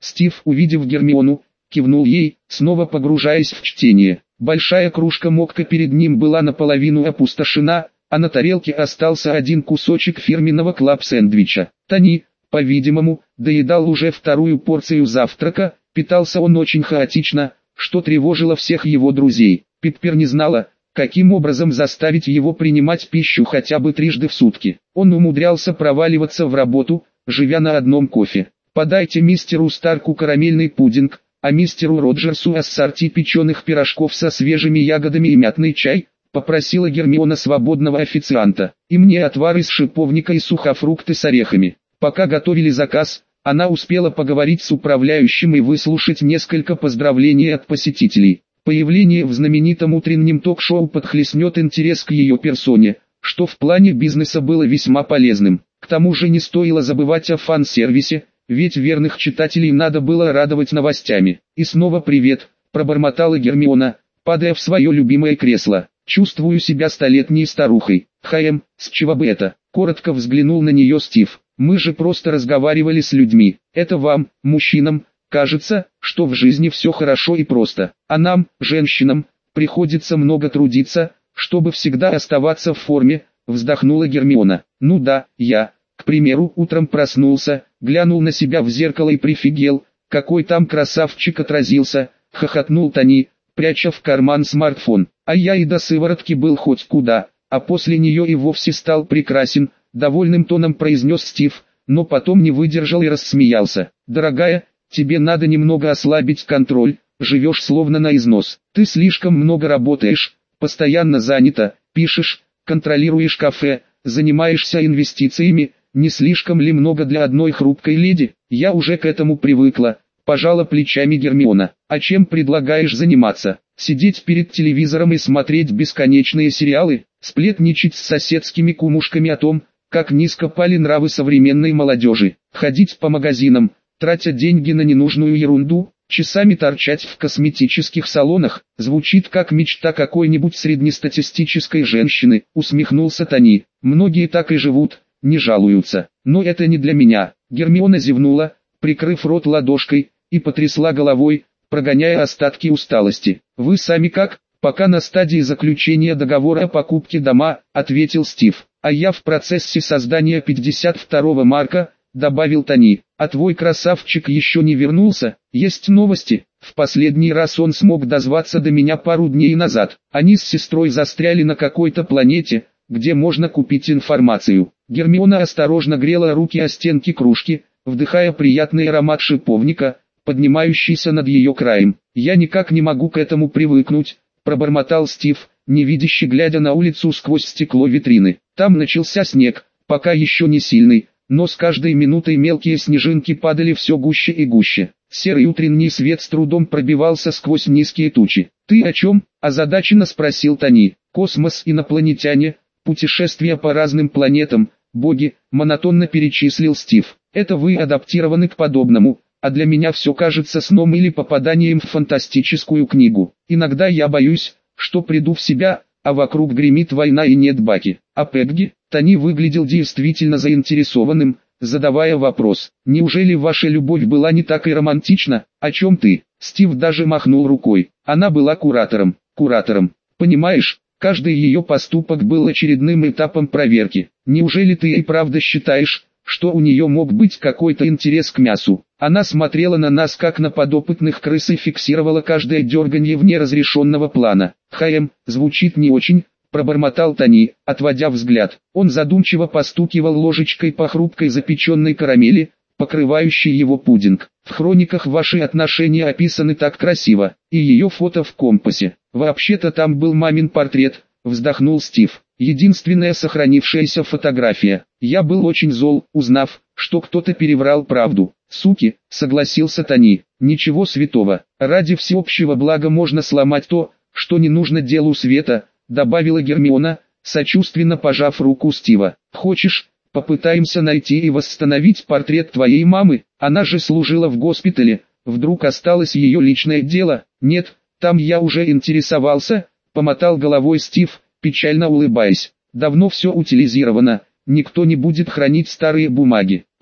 Стив, увидев Гермиону, кивнул ей, снова погружаясь в чтение. Большая кружка мокко перед ним была наполовину опустошена, а на тарелке остался один кусочек фирменного клаб-сэндвича. Тони, по-видимому, доедал уже вторую порцию завтрака, питался он очень хаотично, что тревожило всех его друзей. Питпер не знала, каким образом заставить его принимать пищу хотя бы трижды в сутки. Он умудрялся проваливаться в работу, живя на одном кофе. «Подайте мистеру Старку карамельный пудинг, а мистеру Роджерсу ассорти печеных пирожков со свежими ягодами и мятный чай», попросила Гермиона свободного официанта. «И мне отвар из шиповника и сухофрукты с орехами». Пока готовили заказ, она успела поговорить с управляющим и выслушать несколько поздравлений от посетителей. Появление в знаменитом утреннем ток-шоу подхлестнет интерес к ее персоне, что в плане бизнеса было весьма полезным. К тому же не стоило забывать о фан-сервисе, ведь верных читателей надо было радовать новостями. «И снова привет», – пробормотала Гермиона, падая в свое любимое кресло. «Чувствую себя столетней старухой». С чего бы это?» – коротко взглянул на нее Стив. «Мы же просто разговаривали с людьми. Это вам, мужчинам, кажется, что в жизни все хорошо и просто. А нам, женщинам, приходится много трудиться, чтобы всегда оставаться в форме», – вздохнула Гермиона. «Ну да, я, к примеру, утром проснулся, глянул на себя в зеркало и прифигел, какой там красавчик отразился», – хохотнул Тони, пряча в карман смартфон. «А я и до сыворотки был хоть куда, а после нее и вовсе стал прекрасен», – довольным тоном произнес Стив, но потом не выдержал и рассмеялся. «Дорогая, тебе надо немного ослабить контроль, живешь словно на износ. Ты слишком много работаешь, постоянно занята, пишешь, контролируешь кафе, занимаешься инвестициями, не слишком ли много для одной хрупкой леди?» «Я уже к этому привыкла», – пожала плечами Гермиона. «А чем предлагаешь заниматься? Сидеть перед телевизором и смотреть бесконечные сериалы, сплетничать с соседскими кумушками о том, как низко пали нравы современной молодежи, ходить по магазинам, тратя деньги на ненужную ерунду, часами торчать в косметических салонах, звучит как мечта какой-нибудь среднестатистической женщины», — усмехнулся Тони. «Многие так и живут, не жалуются, но это не для меня». Гермиона зевнула, прикрыв рот ладошкой, и потрясла головой, прогоняя остатки усталости. «Вы сами как?» «Пока на стадии заключения договора о покупке дома», — ответил Стив. «А я в процессе создания 52-го марка», — добавил Тони. «А твой красавчик еще не вернулся? Есть новости. В последний раз он смог дозваться до меня пару дней назад. Они с сестрой застряли на какой-то планете, где можно купить информацию». Гермиона осторожно грела руки о стенки кружки, вдыхая приятный аромат шиповника, поднимающийся над ее краем. «Я никак не могу к этому привыкнуть», — пробормотал Стив, невидяще глядя на улицу сквозь стекло витрины. Там начался снег, пока еще не сильный, но с каждой минутой мелкие снежинки падали все гуще и гуще. Серый утренний свет с трудом пробивался сквозь низкие тучи. «Ты о чем?» – озадаченно спросил Тони. «Космос, инопланетяне, путешествия по разным планетам, боги», – монотонно перечислил Стив. «Это вы адаптированы к подобному, а для меня все кажется сном или попаданием в фантастическую книгу. Иногда я боюсь, что приду в себя, а вокруг гремит война и нет Баки». «А Пегги?» Тони выглядел действительно заинтересованным, задавая вопрос. «Неужели ваша любовь была не так и романтична? О чем ты?» Стив даже махнул рукой. «Она была куратором. Куратором. Понимаешь, каждый ее поступок был очередным этапом проверки. Неужели ты и правда считаешь, что у нее мог быть какой-то интерес к мясу? Она смотрела на нас как на подопытных крыс и фиксировала каждое дерганье вне разрешенного плана». Звучит не очень», — пробормотал Тони, отводя взгляд. Он задумчиво постукивал ложечкой по хрупкой запеченной карамели, покрывающей его пудинг. «В хрониках ваши отношения описаны так красиво, и ее фото в компасе. Вообще-то там был мамин портрет», — вздохнул Стив. «Единственная сохранившаяся фотография. Я был очень зол, узнав, что кто-то переврал правду». «Суки», — согласился Тони. «Ничего святого. Ради всеобщего блага можно сломать то, что не нужно делу света», — добавила Гермиона, сочувственно пожав руку Стива. «Хочешь, попытаемся найти и восстановить портрет твоей мамы? Она же служила в госпитале, вдруг осталось ее личное дело?» «Нет, там я уже интересовался», — помотал головой Стив, печально улыбаясь. «Давно все утилизировано, никто не будет хранить старые бумаги.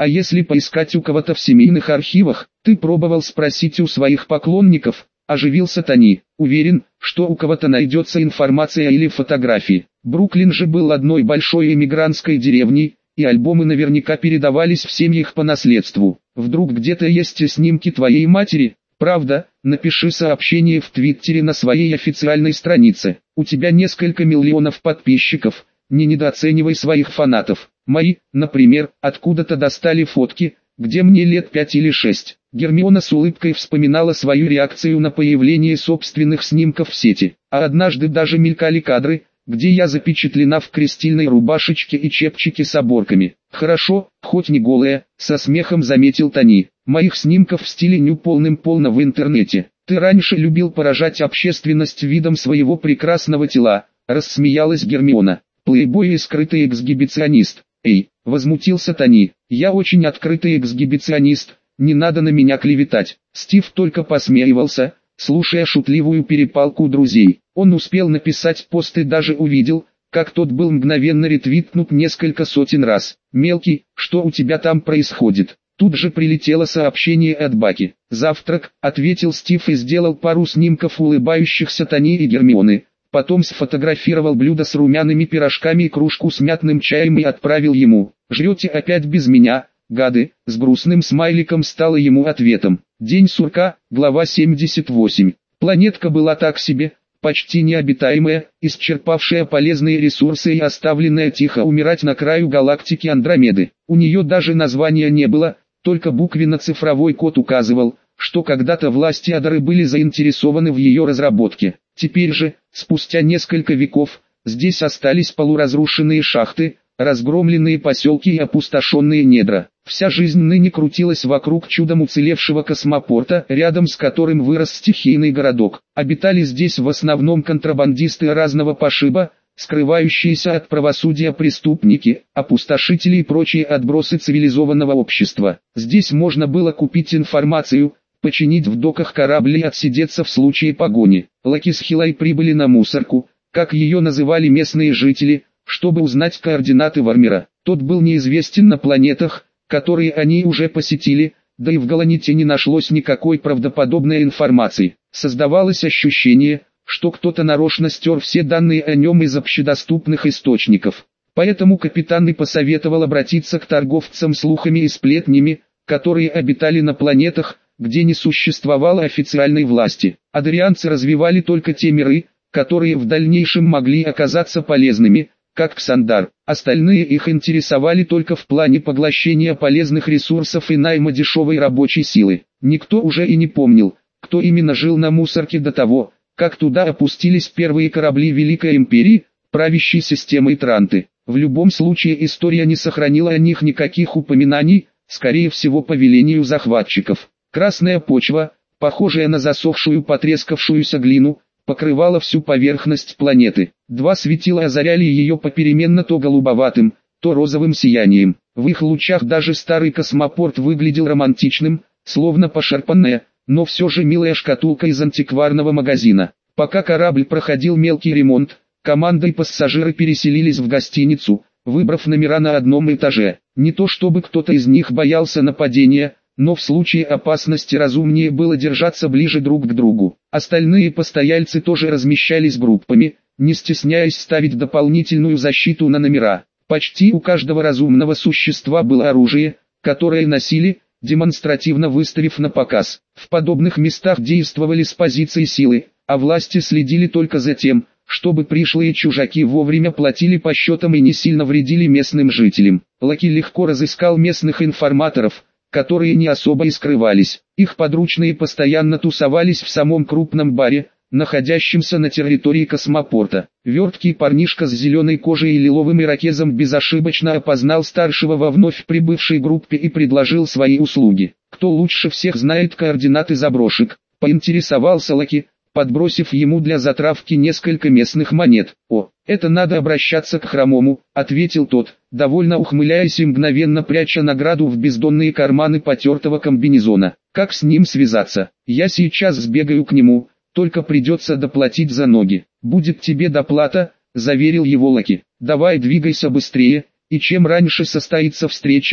А если поискать у кого-то в семейных архивах? Ты пробовал спросить у своих поклонников? Оживился Тони. Уверен, что у кого-то найдется информация или фотографии. Бруклин же был одной большой эмигрантской деревней, и альбомы наверняка передавались в семьях по наследству. Вдруг где-то есть снимки твоей матери? Правда? Напиши сообщение в Твиттере на своей официальной странице. У тебя несколько миллионов подписчиков, не недооценивай своих фанатов. Мои, например, откуда-то достали фотки, где мне лет 5 или 6. Гермиона с улыбкой вспоминала свою реакцию на появление собственных снимков в сети. А однажды даже мелькали кадры, где я запечатлена в крестильной рубашечке и чепчике с оборками. Хорошо, хоть не голая, со смехом заметил Тони. Моих снимков в стиле ню полным-полно в интернете. Ты раньше любил поражать общественность видом своего прекрасного тела, рассмеялась Гермиона. Плейбой и скрытый эксгибиционист. Эй, возмутился Тони, я очень открытый эксгибиционист, не надо на меня клеветать. Стив только посмеивался, слушая шутливую перепалку друзей. Он успел написать пост и даже увидел, как тот был мгновенно ретвитнут несколько сотен раз. «Мелкий, что у тебя там происходит?» Тут же прилетело сообщение от Баки. «Завтрак», — ответил Стив и сделал пару снимков улыбающихся Тони и Гермионы. Потом сфотографировал блюдо с румяными пирожками и кружку с мятным чаем и отправил ему. «Жрете опять без меня, гады?» С грустным смайликом стало ему ответом. День сурка, глава 78. Планетка была так себе, почти необитаемая, исчерпавшая полезные ресурсы и оставленная тихо умирать на краю галактики Андромеды. У нее даже названия не было, только буквенно-цифровой код указывал, что когда-то власти Адары были заинтересованы в ее разработке. Теперь же, спустя несколько веков, здесь остались полуразрушенные шахты, разгромленные поселки и опустошенные недра. Вся жизнь ныне крутилась вокруг чудом уцелевшего космопорта, рядом с которым вырос стихийный городок. Обитали здесь в основном контрабандисты разного пошиба, скрывающиеся от правосудия преступники, опустошители и прочие отбросы цивилизованного общества. Здесь можно было купить информацию, починить в доках корабль и отсидеться в случае погони. Лаки с Хилой прибыли на мусорку, как ее называли местные жители, чтобы узнать координаты Вармера. Тот был неизвестен на планетах, которые они уже посетили, да и в Галаните не нашлось никакой правдоподобной информации. Создавалось ощущение, что кто-то нарочно стер все данные о нем из общедоступных источников. Поэтому капитан и посоветовал обратиться к торговцам слухами и сплетнями, которые обитали на планетах, где не существовало официальной власти. Адарианцы развивали только те миры, которые в дальнейшем могли оказаться полезными, как Ксандар. Остальные их интересовали только в плане поглощения полезных ресурсов и найма дешевой рабочей силы. Никто уже и не помнил, кто именно жил на мусорке до того, как туда опустились первые корабли Великой Империи, правящей системой Транты. В любом случае история не сохранила о них никаких упоминаний, скорее всего по велению захватчиков. Красная почва, похожая на засохшую потрескавшуюся глину, покрывала всю поверхность планеты. Два светила озаряли ее попеременно то голубоватым, то розовым сиянием. В их лучах даже старый космопорт выглядел романтичным, словно пошарпанная, но все же милая шкатулка из антикварного магазина. Пока корабль проходил мелкий ремонт, команда и пассажиры переселились в гостиницу, выбрав номера на одном этаже. Не то чтобы кто-то из них боялся нападения, но в случае опасности разумнее было держаться ближе друг к другу. Остальные постояльцы тоже размещались группами, не стесняясь ставить дополнительную защиту на номера. Почти у каждого разумного существа было оружие, которое носили, демонстративно выставив на показ. В подобных местах действовали с позиции силы, а власти следили только за тем, чтобы пришлые чужаки вовремя платили по счетам и не сильно вредили местным жителям. Лаки легко разыскал местных информаторов, которые не особо и скрывались. Их подручные постоянно тусовались в самом крупном баре, находящемся на территории космопорта. Верткий парнишка с зеленой кожей и лиловым ирокезом безошибочно опознал старшего во вновь прибывшей группе и предложил свои услуги. «Кто лучше всех знает координаты заброшек?» — поинтересовался Лаки, подбросив ему для затравки несколько местных монет. «О, это надо обращаться к Хромому», — ответил тот, довольно ухмыляясь и мгновенно пряча награду в бездонные карманы потертого комбинезона. «Как с ним связаться? Я сейчас сбегаю к нему, только придется доплатить за ноги». «Будет тебе доплата», — заверил его Лаки. «Давай двигайся быстрее, и чем раньше состоится встреча,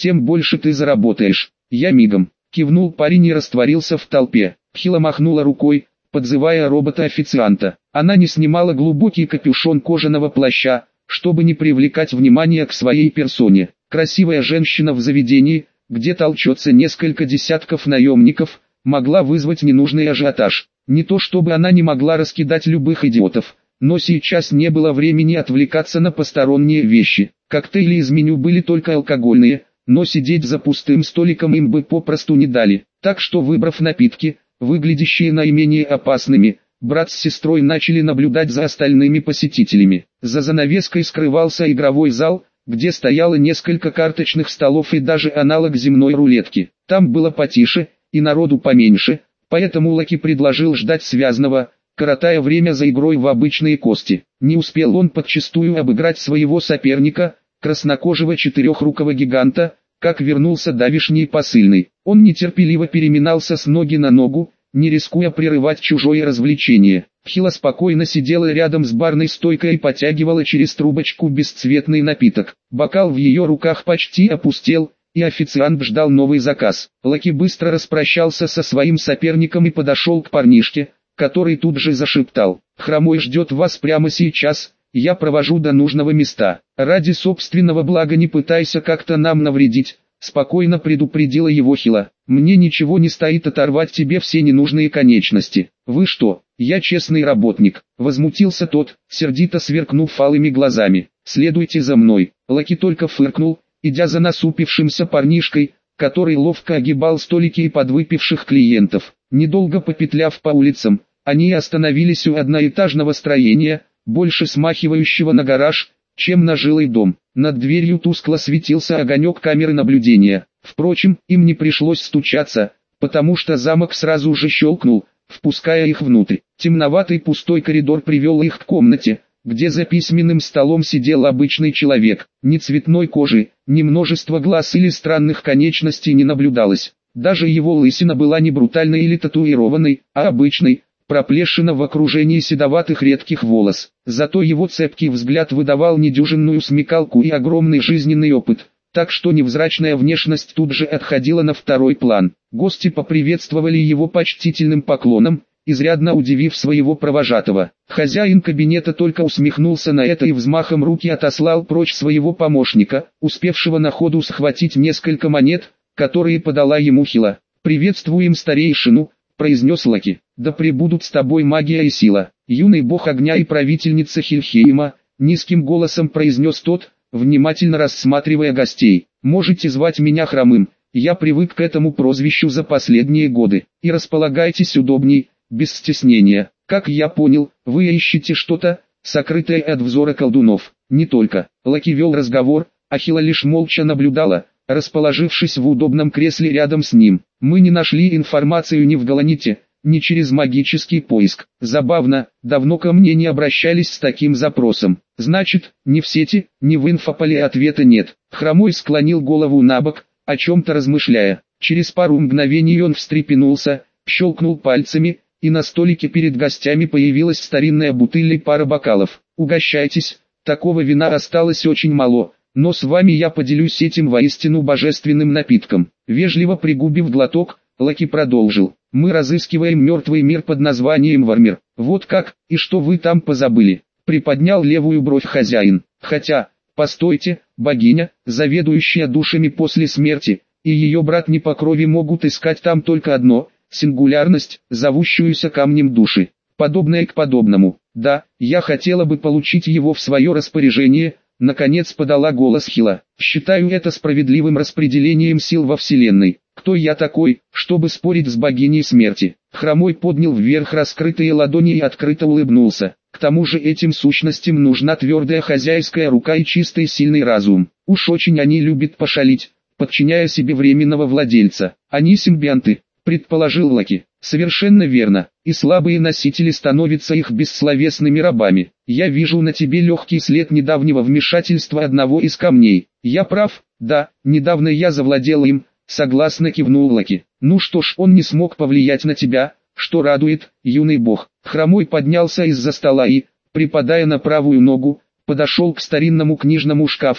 тем больше ты заработаешь. Я мигом. Кивнул парень и растворился в толпе. Хила махнула рукой, подзывая робота-официанта. Она не снимала глубокий капюшон кожаного плаща, чтобы не привлекать внимание к своей персоне. Красивая женщина в заведении, где толчется несколько десятков наемников, могла вызвать ненужный ажиотаж. Не то чтобы она не могла раскидать любых идиотов, но сейчас не было времени отвлекаться на посторонние вещи. Коктейли из меню были только алкогольные, но сидеть за пустым столиком им бы попросту не дали. Так что, выбрав напитки, выглядящие наименее опасными, брат с сестрой начали наблюдать за остальными посетителями. За занавеской скрывался игровой зал, где стояло несколько карточных столов и даже аналог земной рулетки. Там было потише и народу поменьше, поэтому Лаки предложил ждать связного, коротая время за игрой в обычные кости. Не успел он подчистую обыграть своего соперника, краснокожего четырехрукого гиганта, как вернулся давишний посыльный. Он нетерпеливо переминался с ноги на ногу, не рискуя прерывать чужое развлечение. Хила спокойно сидела рядом с барной стойкой и потягивала через трубочку бесцветный напиток. Бокал в ее руках почти опустел, и официант ждал новый заказ. Лаки быстро распрощался со своим соперником и подошел к парнишке, который тут же зашептал: «Хромой ждет вас прямо сейчас, я провожу до нужного места. Ради собственного блага не пытайся как-то нам навредить», спокойно предупредила его Хила. «Мне ничего не стоит оторвать тебе все ненужные конечности». «Вы что, я честный работник», возмутился тот, сердито сверкнув алыми глазами. «Следуйте за мной». Лаки только фыркнул, идя за насупившимся парнишкой, который ловко огибал столики и подвыпивших клиентов. Недолго попетляв по улицам, они остановились у одноэтажного строения, больше смахивающего на гараж, чем на жилой дом. Над дверью тускло светился огонек камеры наблюдения. Впрочем, им не пришлось стучаться, потому что замок сразу же щелкнул, впуская их внутрь. Темноватый пустой коридор привел их к комнате, где за письменным столом сидел обычный человек. Ни цветной кожи, ни множества глаз или странных конечностей не наблюдалось. Даже его лысина была не брутальной или татуированной, а обычной, проплешина в окружении седоватых редких волос. Зато его цепкий взгляд выдавал недюжинную смекалку и огромный жизненный опыт, так что невзрачная внешность тут же отходила на второй план. Гости поприветствовали его почтительным поклоном, изрядно удивив своего провожатого. Хозяин кабинета только усмехнулся на это и взмахом руки отослал прочь своего помощника, успевшего на ходу схватить несколько монет, которые подала ему Хила. «Приветствуем старейшину», произнес Лаки. «Да пребудут с тобой магия и сила». «Юный бог огня и правительница Хильхейма», низким голосом произнес тот, внимательно рассматривая гостей. «Можете звать меня Хромым, я привык к этому прозвищу за последние годы. И располагайтесь удобней, без стеснения. Как я понял, вы ищете что-то, сокрытое от взора колдунов». «Не только». Лаки вел разговор, а Хила лишь молча наблюдала, расположившись в удобном кресле рядом с ним. «Мы не нашли информацию ни в Галаните, ни через магический поиск. Забавно, давно ко мне не обращались с таким запросом. Значит, ни в сети, ни в инфополе ответа нет». Хромой склонил голову набок, о чем-то размышляя. Через пару мгновений он встрепенулся, щелкнул пальцами, и на столике перед гостями появилась старинная бутыль и пара бокалов. «Угощайтесь, такого вина осталось очень мало, но с вами я поделюсь этим воистину божественным напитком». Вежливо пригубив глоток, Лаки продолжил: «Мы разыскиваем мертвый мир под названием Вармир». «Вот как, и что вы там позабыли?» Приподнял левую бровь хозяин. «Хотя, постойте, богиня, заведующая душами после смерти, и ее брат не по крови могут искать там только одно — сингулярность, зовущуюся камнем души. Подобное к подобному. Да, я хотела бы получить его в свое распоряжение», наконец подала голос Хила. «Считаю это справедливым распределением сил во Вселенной. Кто я такой, чтобы спорить с богиней смерти?» Хромой поднял вверх раскрытые ладони и открыто улыбнулся. «К тому же этим сущностям нужна твердая хозяйская рука и чистый сильный разум. Уж очень они любят пошалить, подчиняя себе временного владельца. Они симбионты», предположил Лаки. «Совершенно верно, и слабые носители становятся их бессловесными рабами. Я вижу на тебе легкий след недавнего вмешательства одного из камней. Я прав?» «Да, недавно я завладел им», согласно кивнул Лаки. «Ну что ж, он не смог повлиять на тебя, что радует, юный бог». Хромой поднялся из-за стола и, припадая на правую ногу, подошел к старинному книжному шкафу,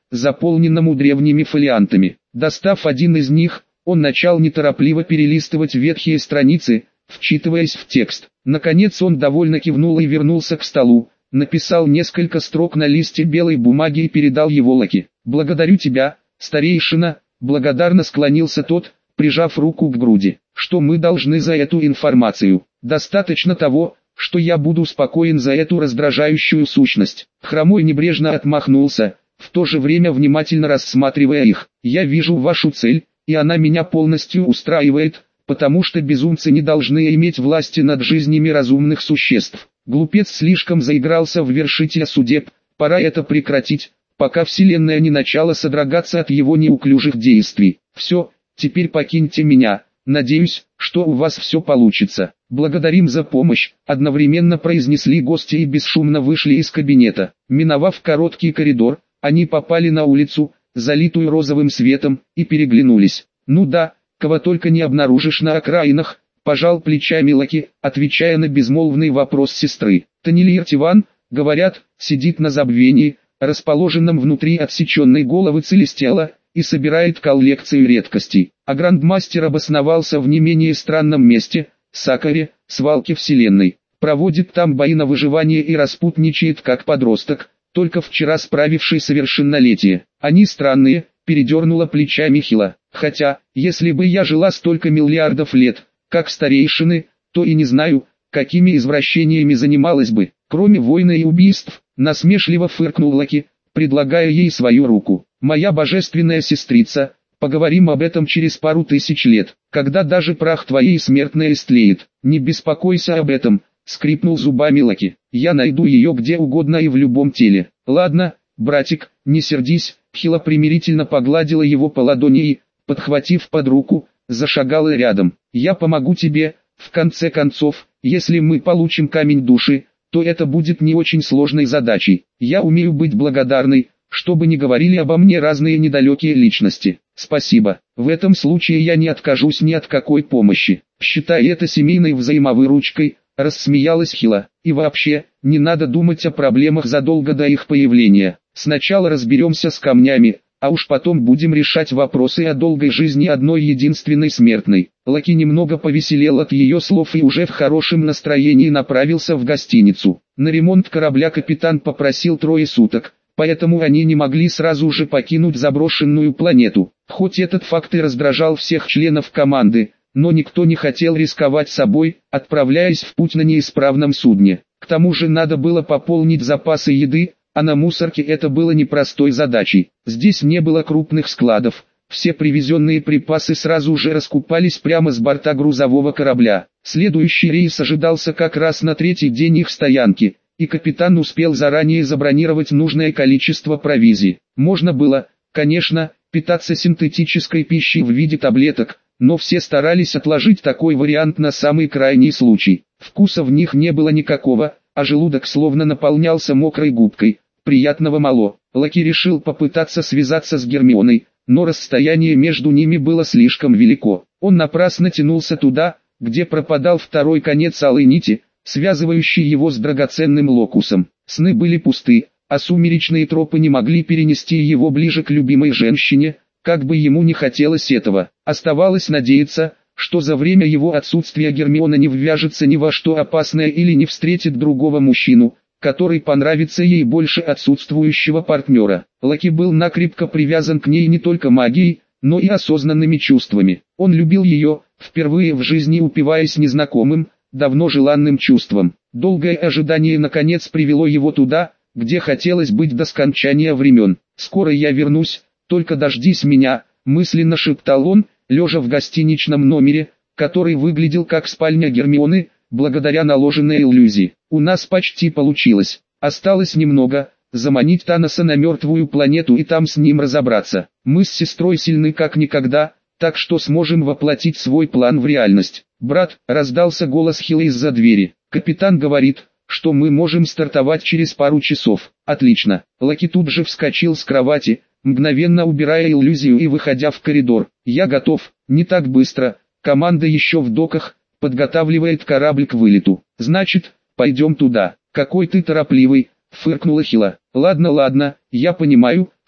заполненному древними фолиантами. Достав один из них, он начал неторопливо перелистывать ветхие страницы, вчитываясь в текст. Наконец он довольно кивнул и вернулся к столу, написал несколько строк на листе белой бумаги и передал его Лаки. «Благодарю тебя, старейшина», благодарно склонился тот, прижав руку к груди. «Что мы должны за эту информацию? Достаточно того, что я буду спокоен за эту раздражающую сущность». Хромой небрежно отмахнулся, в то же время внимательно рассматривая их. «Я вижу вашу цель, и она меня полностью устраивает, потому что безумцы не должны иметь власти над жизнями разумных существ. Глупец слишком заигрался в вершителя судеб, пора это прекратить, пока вселенная не начала содрогаться от его неуклюжих действий. Все, теперь покиньте меня, надеюсь, что у вас все получится». «Благодарим за помощь», одновременно произнесли гости и бесшумно вышли из кабинета. Миновав короткий коридор, они попали на улицу, залитую розовым светом, и переглянулись. «Ну да, кого только не обнаружишь на окраинах», пожал плечами Лаки, отвечая на безмолвный вопрос сестры. Танилир Тиван, говорят, сидит на забвении, расположенном внутри отсеченной головы Целестиала, и собирает коллекцию редкостей. А грандмастер обосновался в не менее странном месте, Сакаре, свалке вселенной. Проводит там бои на выживание и распутничает как подросток, только вчера справивший совершеннолетие. Они странные, передернула плечами Хила. Хотя, если бы я жила столько миллиардов лет, как старейшины, то и не знаю, какими извращениями занималась бы. Кроме войны и убийств, насмешливо фыркнул Лаки, предлагая ей свою руку. «Моя божественная сестрица, поговорим об этом через пару тысяч лет, когда даже прах твоей смертной истлеет. Не беспокойся об этом», скрипнул зубами Лаки. «Я найду ее где угодно и в любом теле». «Ладно, братик, не сердись», Хила примирительно погладила его по ладони и, подхватив под руку, зашагала рядом. «Я помогу тебе, в конце концов, если мы получим камень души, то это будет не очень сложной задачей. Я умею быть благодарной, чтобы не говорили обо мне разные недалекие личности. Спасибо. В этом случае я не откажусь ни от какой помощи. Считай это семейной взаимовыручкой», рассмеялась Хила. «И вообще, не надо думать о проблемах задолго до их появления. Сначала разберемся с камнями, а уж потом будем решать вопросы о долгой жизни одной единственной смертной». Лаки немного повеселел от ее слов и уже в хорошем настроении направился в гостиницу. На ремонт корабля капитан попросил 3 суток, поэтому они не могли сразу же покинуть заброшенную планету. Хоть этот факт и раздражал всех членов команды, но никто не хотел рисковать собой, отправляясь в путь на неисправном судне. К тому же надо было пополнить запасы еды, а на мусорке это было непростой задачей. Здесь не было крупных складов, все привезенные припасы сразу же раскупались прямо с борта грузового корабля. Следующий рейс ожидался как раз на 3-й день их стоянки, и капитан успел заранее забронировать нужное количество провизии. Можно было, конечно, питаться синтетической пищей в виде таблеток, но все старались отложить такой вариант на самый крайний случай. Вкуса в них не было никакого, а желудок словно наполнялся мокрой губкой. Приятного мало. Лаки решил попытаться связаться с Гермионой, но расстояние между ними было слишком велико. Он напрасно тянулся туда, где пропадал второй конец алой нити, связывающий его с драгоценным локусом. Сны были пусты, а сумеречные тропы не могли перенести его ближе к любимой женщине, как бы ему не хотелось этого. Оставалось надеяться, что за время его отсутствия Гермиона не ввяжется ни во что опасное или не встретит другого мужчину, который понравится ей больше отсутствующего партнера. Лаки был накрепко привязан к ней не только магией, но и осознанными чувствами. Он любил ее, впервые в жизни упиваясь незнакомым, давно желанным чувством. Долгое ожидание наконец привело его туда, где хотелось быть до скончания времен. «Скоро я вернусь, только дождись меня», мысленно шептал он, лежа в гостиничном номере, который выглядел как спальня Гермионы, благодаря наложенной иллюзии. «У нас почти получилось. Осталось немного, заманить Таноса на мертвую планету и там с ним разобраться. Мы с сестрой сильны как никогда, так что сможем воплотить свой план в реальность». «Брат», раздался голос Хилла из-за двери. «Капитан говорит, что мы можем стартовать через пару часов». «Отлично». Лаки тут же вскочил с кровати, мгновенно убирая иллюзию и выходя в коридор. «Я готов». «Не так быстро. Команда еще в доках, подготавливает корабль к вылету». «Значит, пойдем туда». «Какой ты торопливый», фыркнула Хила. «Ладно, ладно, я понимаю,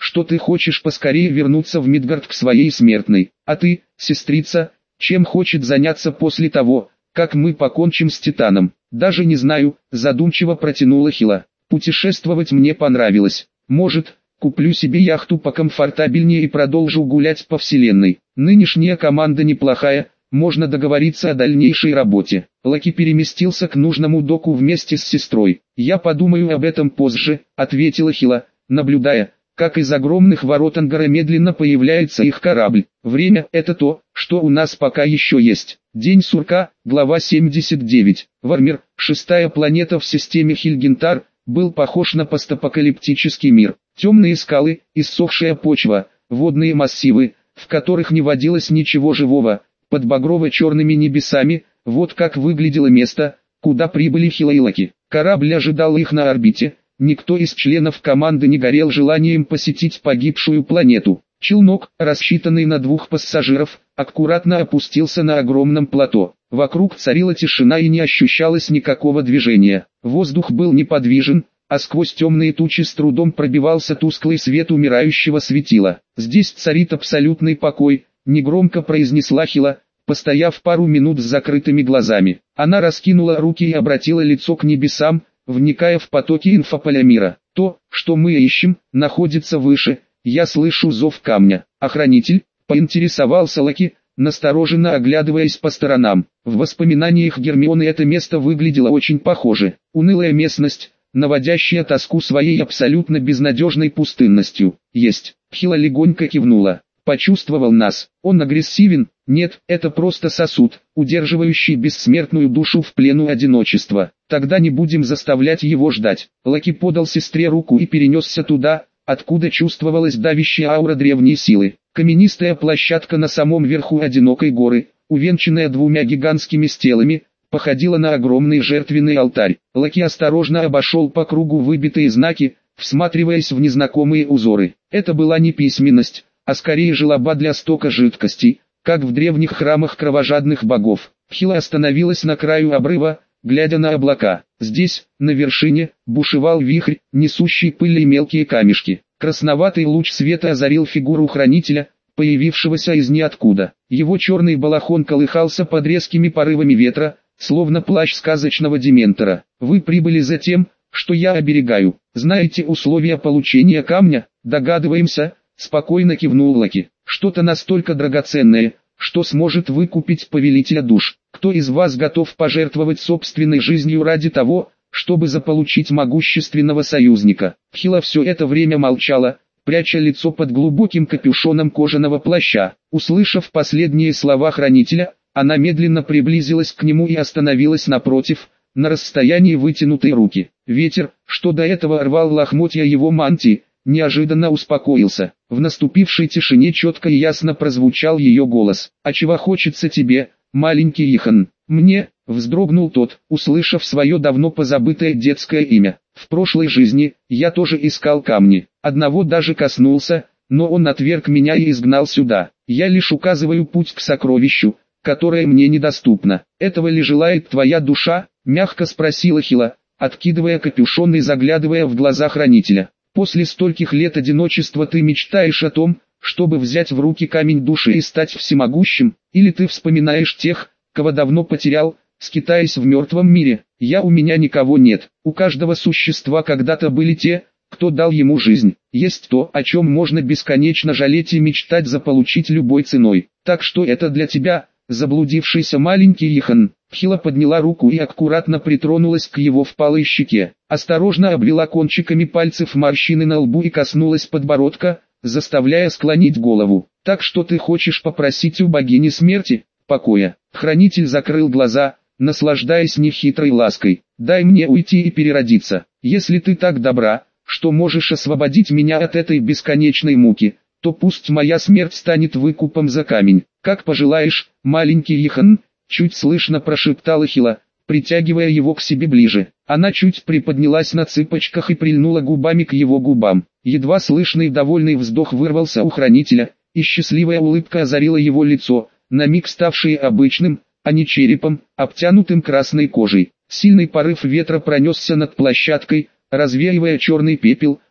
что ты хочешь поскорее вернуться в Мидгард к своей смертной. А ты, сестрица, чем хочет заняться после того, как мы покончим с Титаном? Даже не знаю, задумчиво протянула Хила. Путешествовать мне понравилось. Может, куплю себе яхту покомфортабельнее и продолжу гулять по вселенной. Нынешняя команда неплохая, можно договориться о дальнейшей работе. Лаки переместился к нужному доку вместе с сестрой. «Я подумаю об этом позже», — ответила Хила, наблюдая, как из огромных ворот ангара медленно появляется их корабль. «Время — это то, что у нас пока еще есть». День сурка, глава 79. Вармир, шестая планета в системе Хильгентар, был похож на постапокалиптический мир. Темные скалы, иссохшая почва, водные массивы, в которых не водилось ничего живого, под багрово-черными небесами, вот как выглядело место, куда прибыли Хила и Лаки. Корабль ожидал их на орбите, никто из членов команды не горел желанием посетить погибшую планету. Челнок, рассчитанный на 2 пассажиров, аккуратно опустился на огромном плато. Вокруг царила тишина и не ощущалось никакого движения. Воздух был неподвижен, а сквозь темные тучи с трудом пробивался тусклый свет умирающего светила. «Здесь царит абсолютный покой», — негромко произнесла Хила, постояв пару минут с закрытыми глазами. Она раскинула руки и обратила лицо к небесам, вникая в потоки инфополя мира. «То, что мы ищем, находится выше. Я слышу зов камня». «Охранитель?» — поинтересовался Лаки, настороженно оглядываясь по сторонам. В воспоминаниях Гермионы это место выглядело очень похоже. Унылая местность, наводящая тоску своей абсолютно безнадежной пустынностью. «Есть». Хила легонько кивнула. «Почувствовал нас. Он агрессивен?» «Нет, это просто сосуд, удерживающий бессмертную душу в плену одиночества. Тогда не будем заставлять его ждать». Лаки подал сестре руку и перенесся туда, откуда чувствовалась давящая аура древней силы. Каменистая площадка на самом верху одинокой горы, увенчанная 2 гигантскими стелами, походила на огромный жертвенный алтарь. Лаки осторожно обошел по кругу выбитые знаки, всматриваясь в незнакомые узоры. Это была не письменность, а скорее желоба для стока жидкости, как в древних храмах кровожадных богов. Хила остановилась на краю обрыва, глядя на облака. Здесь, на вершине, бушевал вихрь, несущий пыль и мелкие камешки. Красноватый луч света озарил фигуру хранителя, появившегося из ниоткуда. Его черный балахон колыхался под резкими порывами ветра, словно плащ сказочного дементора. «Вы прибыли за тем, что я оберегаю. Знаете условия получения камня?» «Догадываемся», — спокойно кивнул Лаки. «Что-то настолько драгоценное, что сможет выкупить повелителя душ. Кто из вас готов пожертвовать собственной жизнью ради того, чтобы заполучить могущественного союзника?» Хила все это время молчала, пряча лицо под глубоким капюшоном кожаного плаща. Услышав последние слова хранителя, она медленно приблизилась к нему и остановилась напротив, на расстоянии вытянутой руки. Ветер, что до этого рвал лохмотья его мантии, неожиданно успокоился. В наступившей тишине четко и ясно прозвучал ее голос. «А чего хочется тебе, маленький Ихан?» «Мне», — вздрогнул тот, услышав свое давно позабытое детское имя. «В прошлой жизни я тоже искал камни. Одного даже коснулся, но он отверг меня и изгнал сюда. Я лишь указываю путь к сокровищу, которое мне недоступно. Этого ли желает твоя душа?» — мягко спросила Хила, откидывая капюшон и заглядывая в глаза хранителя. «После стольких лет одиночества ты мечтаешь о том, чтобы взять в руки камень души и стать всемогущим, или ты вспоминаешь тех, кого давно потерял, скитаясь в мертвом мире? У меня никого нет. У каждого существа когда-то были те, кто дал ему жизнь. Есть то, о чем можно бесконечно жалеть и мечтать заполучить любой ценой. Так что это для тебя, заблудившийся маленький Ихан». Хила подняла руку и аккуратно притронулась к его впалой щеке. Осторожно обвела кончиками пальцев морщины на лбу и коснулась подбородка, заставляя склонить голову. «Так что ты хочешь попросить у богини смерти, покоя?» Хранитель закрыл глаза, наслаждаясь нехитрой лаской. «Дай мне уйти и переродиться. Если ты так добра, что можешь освободить меня от этой бесконечной муки, то пусть моя смерть станет выкупом за камень. Как пожелаешь, маленький Ихан», — чуть слышно прошептала Хила, притягивая его к себе ближе. Она чуть приподнялась на цыпочках и прильнула губами к его губам. Едва слышный довольный вздох вырвался у хранителя, и счастливая улыбка озарила его лицо, на миг ставшее обычным, а не черепом, обтянутым красной кожей. Сильный порыв ветра пронесся над площадкой, развеивая черный пепел,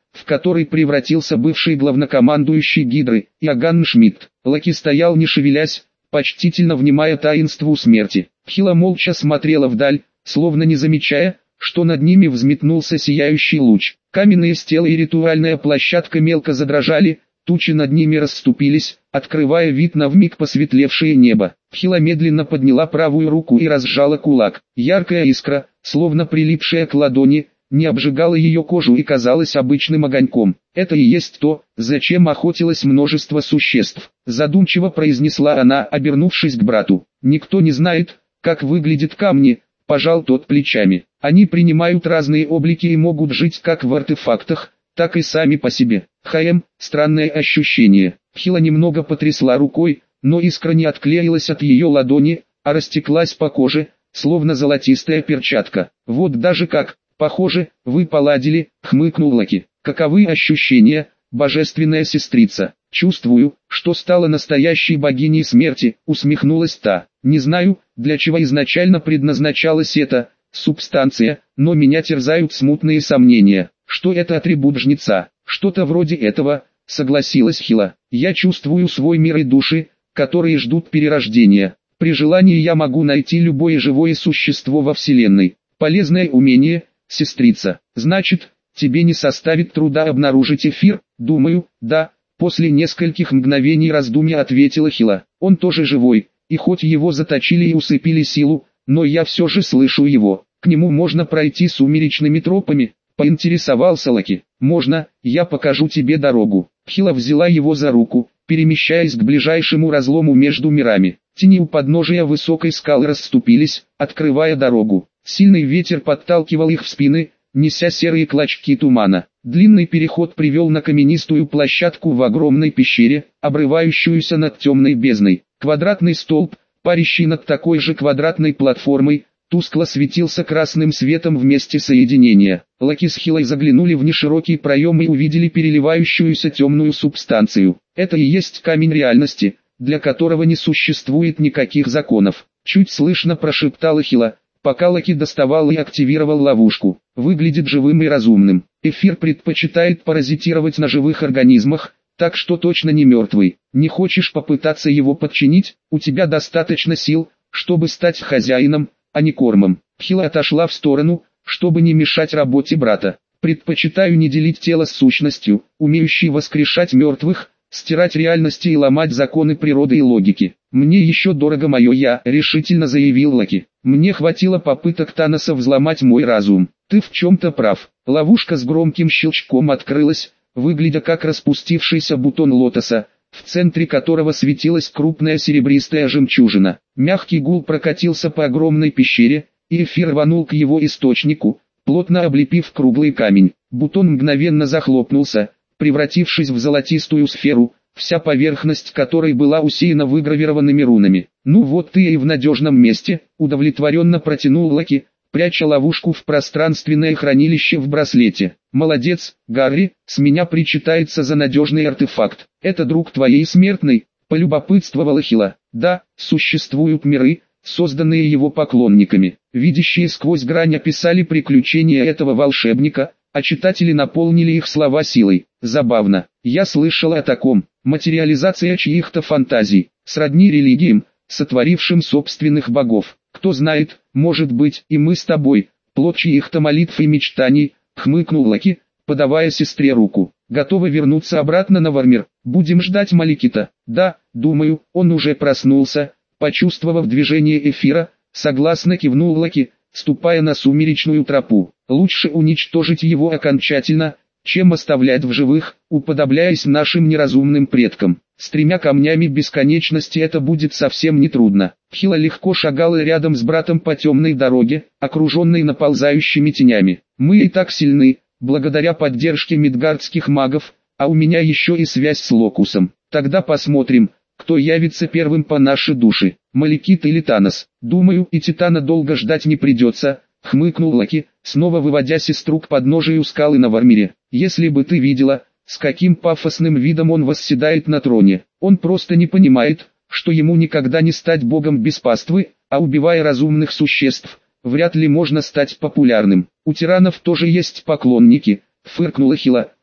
в который превратился бывший главнокомандующий Гидры, Иоганн Шмидт. Лаки стоял не шевелясь, почтительно внимая таинству смерти. Хила молча смотрела вдаль, словно не замечая, что над ними взметнулся сияющий луч. Каменные стелы и ритуальная площадка мелко задрожали, тучи над ними расступились, открывая вид на вмиг посветлевшее небо. Хила медленно подняла правую руку и разжала кулак. Яркая искра, словно прилипшая к ладони, не обжигала ее кожу и казалась обычным огоньком. Это и есть то, зачем охотилось множество существ. Задумчиво произнесла она, обернувшись к брату. Никто не знает, как выглядят камни, пожал тот плечами. Они принимают разные облики и могут жить как в артефактах, так и сами по себе. Странное ощущение. Хила немного потрясла рукой, но искра не отклеилась от ее ладони, а растеклась по коже, словно золотистая перчатка. Вот даже как, похоже, вы поладили, хмыкнул Лаки. Каковы ощущения, божественная сестрица? Чувствую, что стала настоящей богиней смерти, усмехнулась та. Не знаю, для чего изначально предназначалась эта субстанция, но меня терзают смутные сомнения, что это атрибут жнеца. Что-то вроде этого, согласилась Хила. Я чувствую свой мир и души, которые ждут перерождения. При желании я могу найти любое живое существо во Вселенной. Полезное умение, сестрица. Значит, тебе не составит труда обнаружить эфир? Думаю, да. После нескольких мгновений раздумья ответила Хила. Он тоже живой, и хоть его заточили и усыпили силу, но я все же слышу его. К нему можно пройти сумеречными тропами, поинтересовался Лаки. Можно, я покажу тебе дорогу. Хила взяла его за руку, перемещаясь к ближайшему разлому между мирами. Тени у подножия высокой скалы расступились, открывая дорогу. Сильный ветер подталкивал их в спины, неся серые клочки тумана. Длинный переход привел на каменистую площадку в огромной пещере, обрывающуюся над темной бездной. Квадратный столб, парящий над такой же квадратной платформой, тускло светился красным светом в месте соединения. Лаки с Хилой заглянули в неширокий проем и увидели переливающуюся темную субстанцию. Это и есть камень реальности, для которого не существует никаких законов. Чуть слышно прошептала Хила, пока Лаки доставал и активировал ловушку. Выглядит живым и разумным. Эфир предпочитает паразитировать на живых организмах, так что точно не мертвый. Не хочешь попытаться его подчинить? У тебя достаточно сил, чтобы стать хозяином, а не кормом. Хила отошла в сторону, чтобы не мешать работе брата. Предпочитаю не делить тело с сущностью, умеющей воскрешать мертвых, стирать реальности и ломать законы природы и логики. Мне еще дорого мое «я», решительно заявил Лаки. Мне хватило попыток Таноса взломать мой разум. Ты в чем-то прав. Ловушка с громким щелчком открылась, выглядя как распустившийся бутон лотоса, в центре которого светилась крупная серебристая жемчужина. Мягкий гул прокатился по огромной пещере, и эфир рванул к его источнику, плотно облепив круглый камень. Бутон мгновенно захлопнулся, превратившись в золотистую сферу, вся поверхность которой была усеяна выгравированными рунами. «Ну вот ты и в надежном месте», — удовлетворенно протянул Лаки, пряча ловушку в пространственное хранилище в браслете. «Молодец, Гарри, с меня причитается за надежный артефакт. Это друг твоей смертной?» — полюбопытствовала Хила. «Да, существуют миры, созданные его поклонниками. Видящие сквозь грань описали приключения этого волшебника, а читатели наполнили их слова силой. Забавно. Я слышал о таком. Материализация чьих-то фантазий, сродни религиям, сотворившим собственных богов. Кто знает, может быть, и мы с тобой, плод чьих-то молитв и мечтаний», — хмыкнул Лаки, подавая сестре руку. «Готовы вернуться обратно на Вармир? Будем ждать Маликита?» «Да, думаю, он уже проснулся», — почувствовав движение эфира, согласно кивнул Лаки, ступая на сумеречную тропу. «Лучше уничтожить его окончательно, чем оставлять в живых, уподобляясь нашим неразумным предкам. С 3 камнями бесконечности это будет совсем нетрудно». Хила легко шагала рядом с братом по темной дороге, окруженной наползающими тенями. «Мы и так сильны, благодаря поддержке мидгардских магов, а у меня еще и связь с Локусом. Тогда посмотрим, кто явится первым по нашей душе, Маликит или Танос. Думаю, и Титана долго ждать не придется», — хмыкнул Лаки, снова выводя сестру к подножию скалы на Вармире. «Если бы ты видела, с каким пафосным видом он восседает на троне. Он просто не понимает, что ему никогда не стать богом без паствы, а убивая разумных существ, вряд ли можно стать популярным. У тиранов тоже есть поклонники», — фыркнула Хила,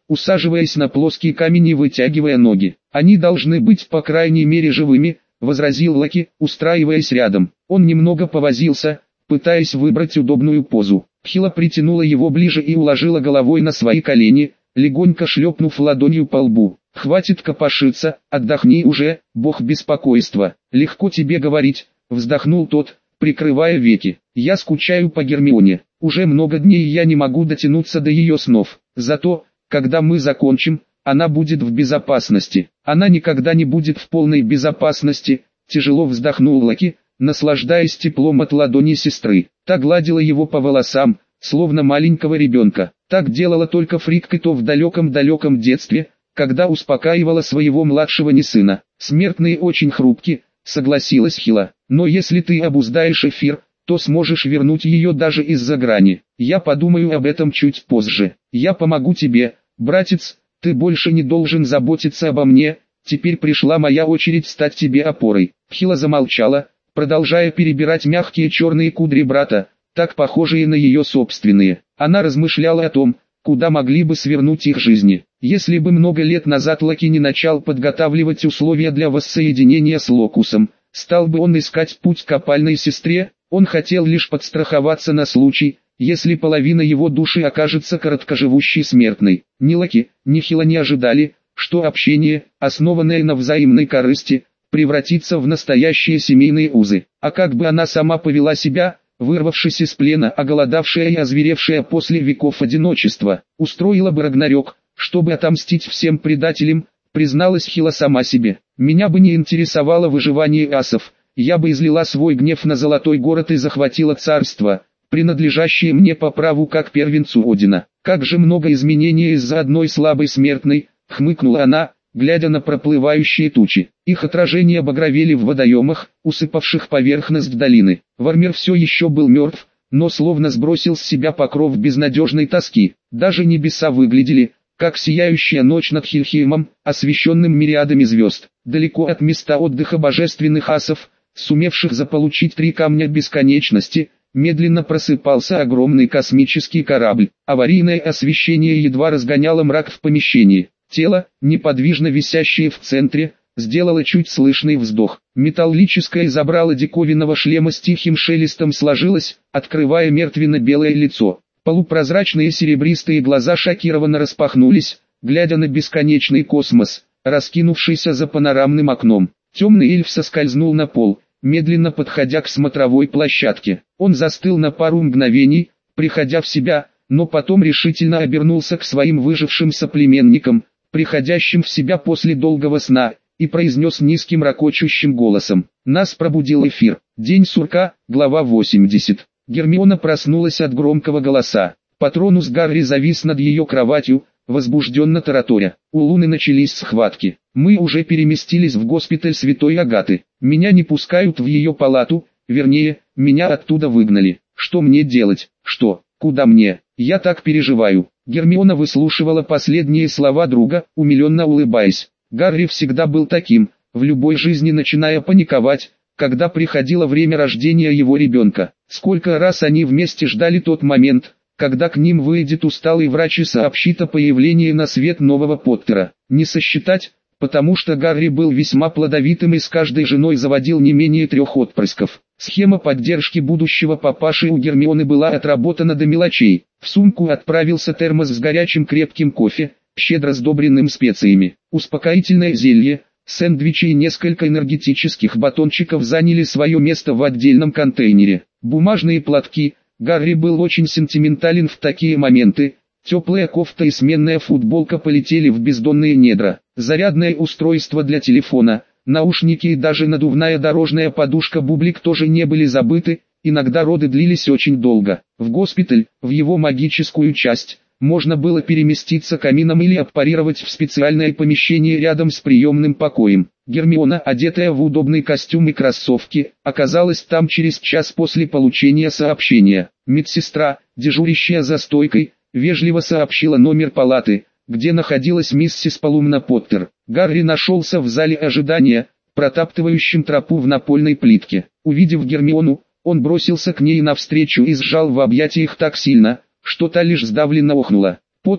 усаживаясь на плоский камень и вытягивая ноги. «Они должны быть по крайней мере живыми», — возразил Лаки, устраиваясь рядом. Он немного повозился, пытаясь выбрать удобную позу. Пхила притянула его ближе и уложила головой на свои колени, легонько шлепнув ладонью по лбу. «Хватит копошиться, отдохни уже, бог беспокойства». «Легко тебе говорить», — вздохнул тот, прикрывая веки. «Я скучаю по Гермионе. Уже много дней я не могу дотянуться до ее снов. Зато, когда мы закончим, она будет в безопасности». «Она никогда не будет в полной безопасности», — тяжело вздохнул Лаки, наслаждаясь теплом от ладони сестры. Та гладила его по волосам, словно маленького ребенка. Так делала только Фриккето в далеком-далеком детстве, когда успокаивала своего младшего несына. «Смертные очень хрупки», — согласилась Хила. «Но если ты обуздаешь эфир, то сможешь вернуть ее даже из-за грани. Я подумаю об этом чуть позже. Я помогу тебе, братец, ты больше не должен заботиться обо мне, теперь пришла моя очередь стать тебе опорой». Хила замолчала, продолжая перебирать мягкие черные кудри брата, так похожие на ее собственные. Она размышляла о том, куда могли бы свернуть их жизни. Если бы много лет назад Лаки не начал подготавливать условия для воссоединения с Локусом, стал бы он искать путь к опальной сестре. Он хотел лишь подстраховаться на случай, если половина его души окажется короткоживущей смертной. Ни Лаки, ни Хила не ожидали, что общение, основанное на взаимной корысти, превратится в настоящие семейные узы. А как бы она сама повела себя, вырвавшись из плена, оголодавшая и озверевшая после веков одиночества, устроила бы Рагнарёк, чтобы отомстить всем предателям, призналась Хила сама себе. «Меня бы не интересовало выживание асов, я бы излила свой гнев на Золотой город и захватила царство, принадлежащее мне по праву как первенцу Одина. Как же много изменений из-за одной слабой смертной», — хмыкнула она, глядя на проплывающие тучи. Их отражения багровели в водоемах, усыпавших поверхность долины. Вармер все еще был мертв, но словно сбросил с себя покров безнадежной тоски. Даже небеса выглядели, как сияющая ночь над Хильхеймом, освещенным мириадами звезд. Далеко от места отдыха божественных асов, сумевших заполучить 3 камня бесконечности, медленно просыпался огромный космический корабль. Аварийное освещение едва разгоняло мрак в помещении. Тело, неподвижно висящее в центре, сделало чуть слышный вздох. Металлическое забрало диковинного шлема с тихим шелестом сложилось, открывая мертвенно-белое лицо. Полупрозрачные серебристые глаза шокированно распахнулись, глядя на бесконечный космос, раскинувшийся за панорамным окном. Темный эльф соскользнул на пол, медленно подходя к смотровой площадке. Он застыл на пару мгновений, приходя в себя, но потом решительно обернулся к своим выжившим соплеменникам, приходящим в себя после долгого сна, и произнес низким ракочущим голосом: «Нас пробудил эфир». День сурка, глава 80. Гермиона проснулась от громкого голоса. Патронус Гарри завис над ее кроватью, возбужденно тараторя. У Луны начались схватки. «Мы уже переместились в госпиталь Святой Агаты. Меня не пускают в ее палату, вернее, меня оттуда выгнали. Что мне делать? Что? Куда мне? Я так переживаю». Гермиона выслушивала последние слова друга, умиленно улыбаясь. Гарри всегда был таким, в любой жизни начиная паниковать, когда приходило время рождения его ребенка. Сколько раз они вместе ждали тот момент, когда к ним выйдет усталый врач и сообщит о появлении на свет нового Поттера. Не сосчитать, потому что Гарри был весьма плодовитым и с каждой женой заводил не менее 3 отпрысков. Схема поддержки будущего папаши у Гермионы была отработана до мелочей. В сумку отправился термос с горячим крепким кофе, щедро сдобренным специями. Успокоительное зелье, сэндвичи и несколько энергетических батончиков заняли свое место в отдельном контейнере. Бумажные платки. Гарри был очень сентиментален в такие моменты. Теплая кофта и сменная футболка полетели в бездонные недра. Зарядное устройство для телефона, наушники и даже надувная дорожная подушка-бублик тоже не были забыты. Иногда роды длились очень долго. В госпиталь, в его магическую часть, можно было переместиться камином или аппарировать в специальное помещение рядом с приемным покоем. Гермиона, одетая в удобный костюм и кроссовки, оказалась там через час после получения сообщения. Медсестра, дежурящая за стойкой, вежливо сообщила номер палаты, где находилась миссис Полумна Поттер. Гарри нашелся в зале ожидания, протаптывающим тропу в напольной плитке. Увидев Гермиону, он бросился к ней навстречу и сжал в объятиях так сильно, что та лишь сдавленно охнула. «Поттер,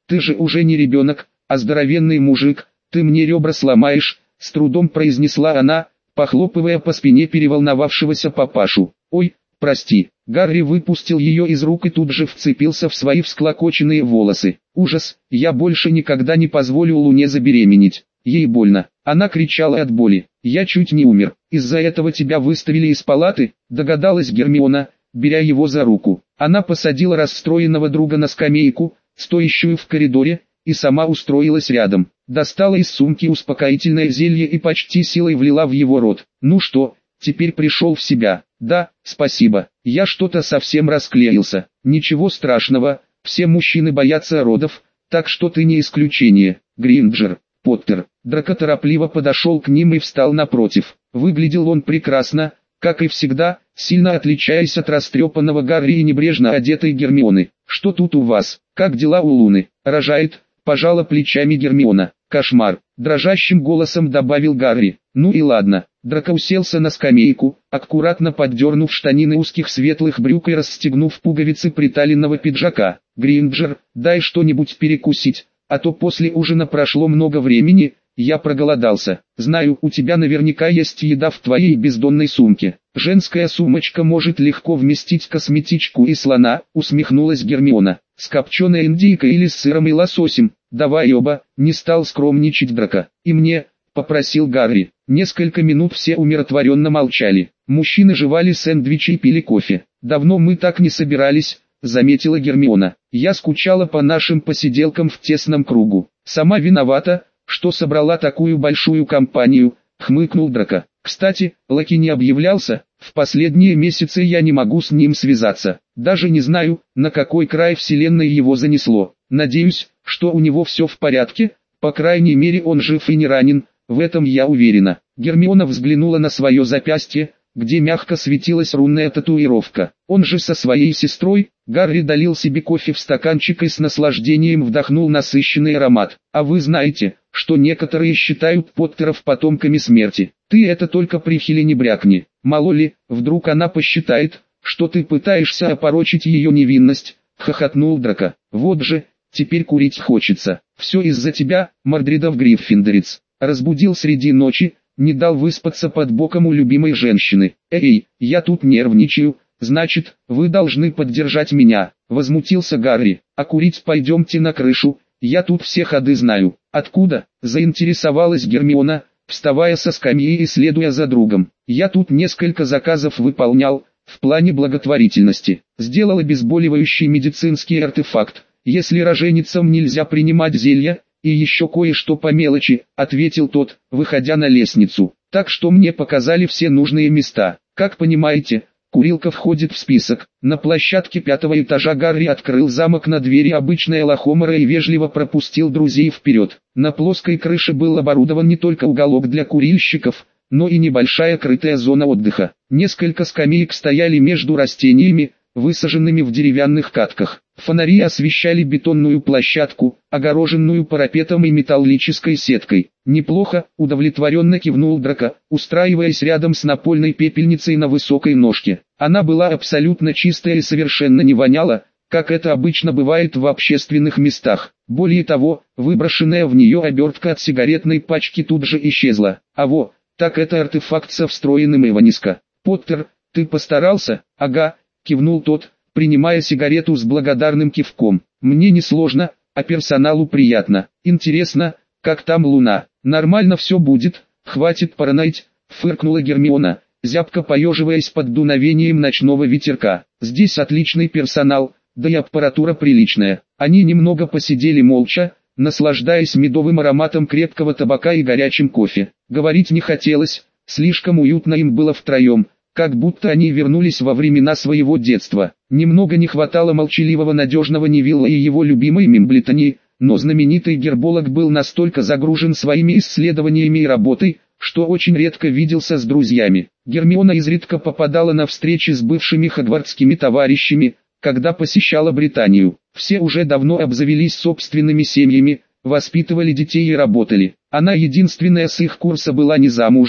Ты же уже не ребенок, а здоровенный мужик, ты мне ребра сломаешь, с трудом произнесла она, похлопывая по спине переволновавшегося папашу. Ой, прости. Гарри выпустил ее из рук и тут же вцепился в свои всклокоченные волосы. Ужас, я больше никогда не позволю Луне забеременеть. Ей больно. Она кричала от боли. Я чуть не умер. Из-за этого тебя выставили из палаты, догадалась Гермиона, беря его за руку. Она посадила расстроенного друга на скамейку, стоящую в коридоре, и сама устроилась рядом. Достала из сумки успокоительное зелье и почти силой влила в его рот. Ну что, теперь пришел в себя? Да, спасибо. Я что-то совсем расклеился. Ничего страшного, все мужчины боятся родов, так что ты не исключение. Гринджер, Поттер. Драко торопливо подошел к ним и встал напротив. Выглядел он прекрасно, как и всегда, сильно отличаясь от растрепанного Гарри и небрежно одетой Гермионы. Что тут у вас? Как дела у Луны? Рожает? Пожала плечами Гермиона. Кошмар. Дрожащим голосом добавил Гарри. Ну и ладно. Драко уселся на скамейку, аккуратно поддернув штанины узких светлых брюк и расстегнув пуговицы приталенного пиджака. Гринджер, дай что-нибудь перекусить, а то после ужина прошло много времени, я проголодался. Знаю, у тебя наверняка есть еда в твоей бездонной сумке. Женская сумочка может легко вместить косметичку и слона, усмехнулась Гермиона. С копченой индейкой или с сыром и лососем. Давай оба, не стал скромничать Драко. И мне, попросил Гарри. Несколько минут все умиротворенно молчали. Мужчины жевали сэндвичи и пили кофе. Давно мы так не собирались, заметила Гермиона. Я скучала по нашим посиделкам в тесном кругу. Сама виновата, что собрала такую большую компанию, хмыкнул Драко. Кстати, Лаки не объявлялся, в последние месяцы я не могу с ним связаться. Даже не знаю, на какой край вселенной его занесло. Надеюсь, что у него все в порядке, по крайней мере он жив и не ранен, в этом я уверена. Гермиона взглянула на свое запястье, где мягко светилась рунная татуировка. Он же со своей сестрой. Гарри долил себе кофе в стаканчик и с наслаждением вдохнул насыщенный аромат. А вы знаете, что некоторые считают Поттеров потомками смерти. Ты это только при Хелене брякни. Мало ли, вдруг она посчитает, что ты пытаешься опорочить ее невинность, хохотнул Драко. Вот же, теперь курить хочется. Все из-за тебя, Мордридов Гриффиндорец. Разбудил среди ночи, не дал выспаться под боком у любимой женщины. Эй, я тут нервничаю, значит, вы должны поддержать меня, возмутился Гарри. А курить пойдемте на крышу, я тут все ходы знаю. Откуда? Заинтересовалась Гермиона, вставая со скамьи и следуя за другом. Я тут несколько заказов выполнял, в плане благотворительности. Сделал обезболивающий медицинский артефакт. Если роженицам нельзя принимать зелья, и еще кое-что по мелочи, ответил тот, выходя на лестницу. Так что мне показали все нужные места. Как понимаете, курилка входит в список. На площадке 5-го этажа Гарри открыл замок на двери обычная лохомора и вежливо пропустил друзей вперед. На плоской крыше был оборудован не только уголок для курильщиков, но и небольшая крытая зона отдыха. Несколько скамеек стояли между растениями, высаженными в деревянных катках. Фонари освещали бетонную площадку, огороженную парапетом и металлической сеткой. Неплохо, удовлетворенно кивнул Драко, устраиваясь рядом с напольной пепельницей на высокой ножке. Она была абсолютно чистая и совершенно не воняла, как это обычно бывает в общественных местах. Более того, выброшенная в нее обертка от сигаретной пачки тут же исчезла. А во, так это артефакт со встроенным Эвониска. Поттер, ты постарался? Ага, кивнул тот, принимая сигарету с благодарным кивком. Мне не сложно, а персоналу приятно. Интересно, как там Луна? Нормально все будет, хватит параноить, фыркнула Гермиона, зябко поеживаясь под дуновением ночного ветерка. Здесь отличный персонал, да и аппаратура приличная. Они немного посидели молча, наслаждаясь медовым ароматом крепкого табака и горячим кофе. Говорить не хотелось, слишком уютно им было втроем, как будто они вернулись во времена своего детства. Немного не хватало молчаливого надежного Невилла и его любимой Мимблетони, но знаменитый герболог был настолько загружен своими исследованиями и работой, что очень редко виделся с друзьями. Гермиона изредка попадала на встречи с бывшими хогвартскими товарищами, когда посещала Британию. Все уже давно обзавелись собственными семьями, воспитывали детей и работали. Она единственная с их курса была не замужем,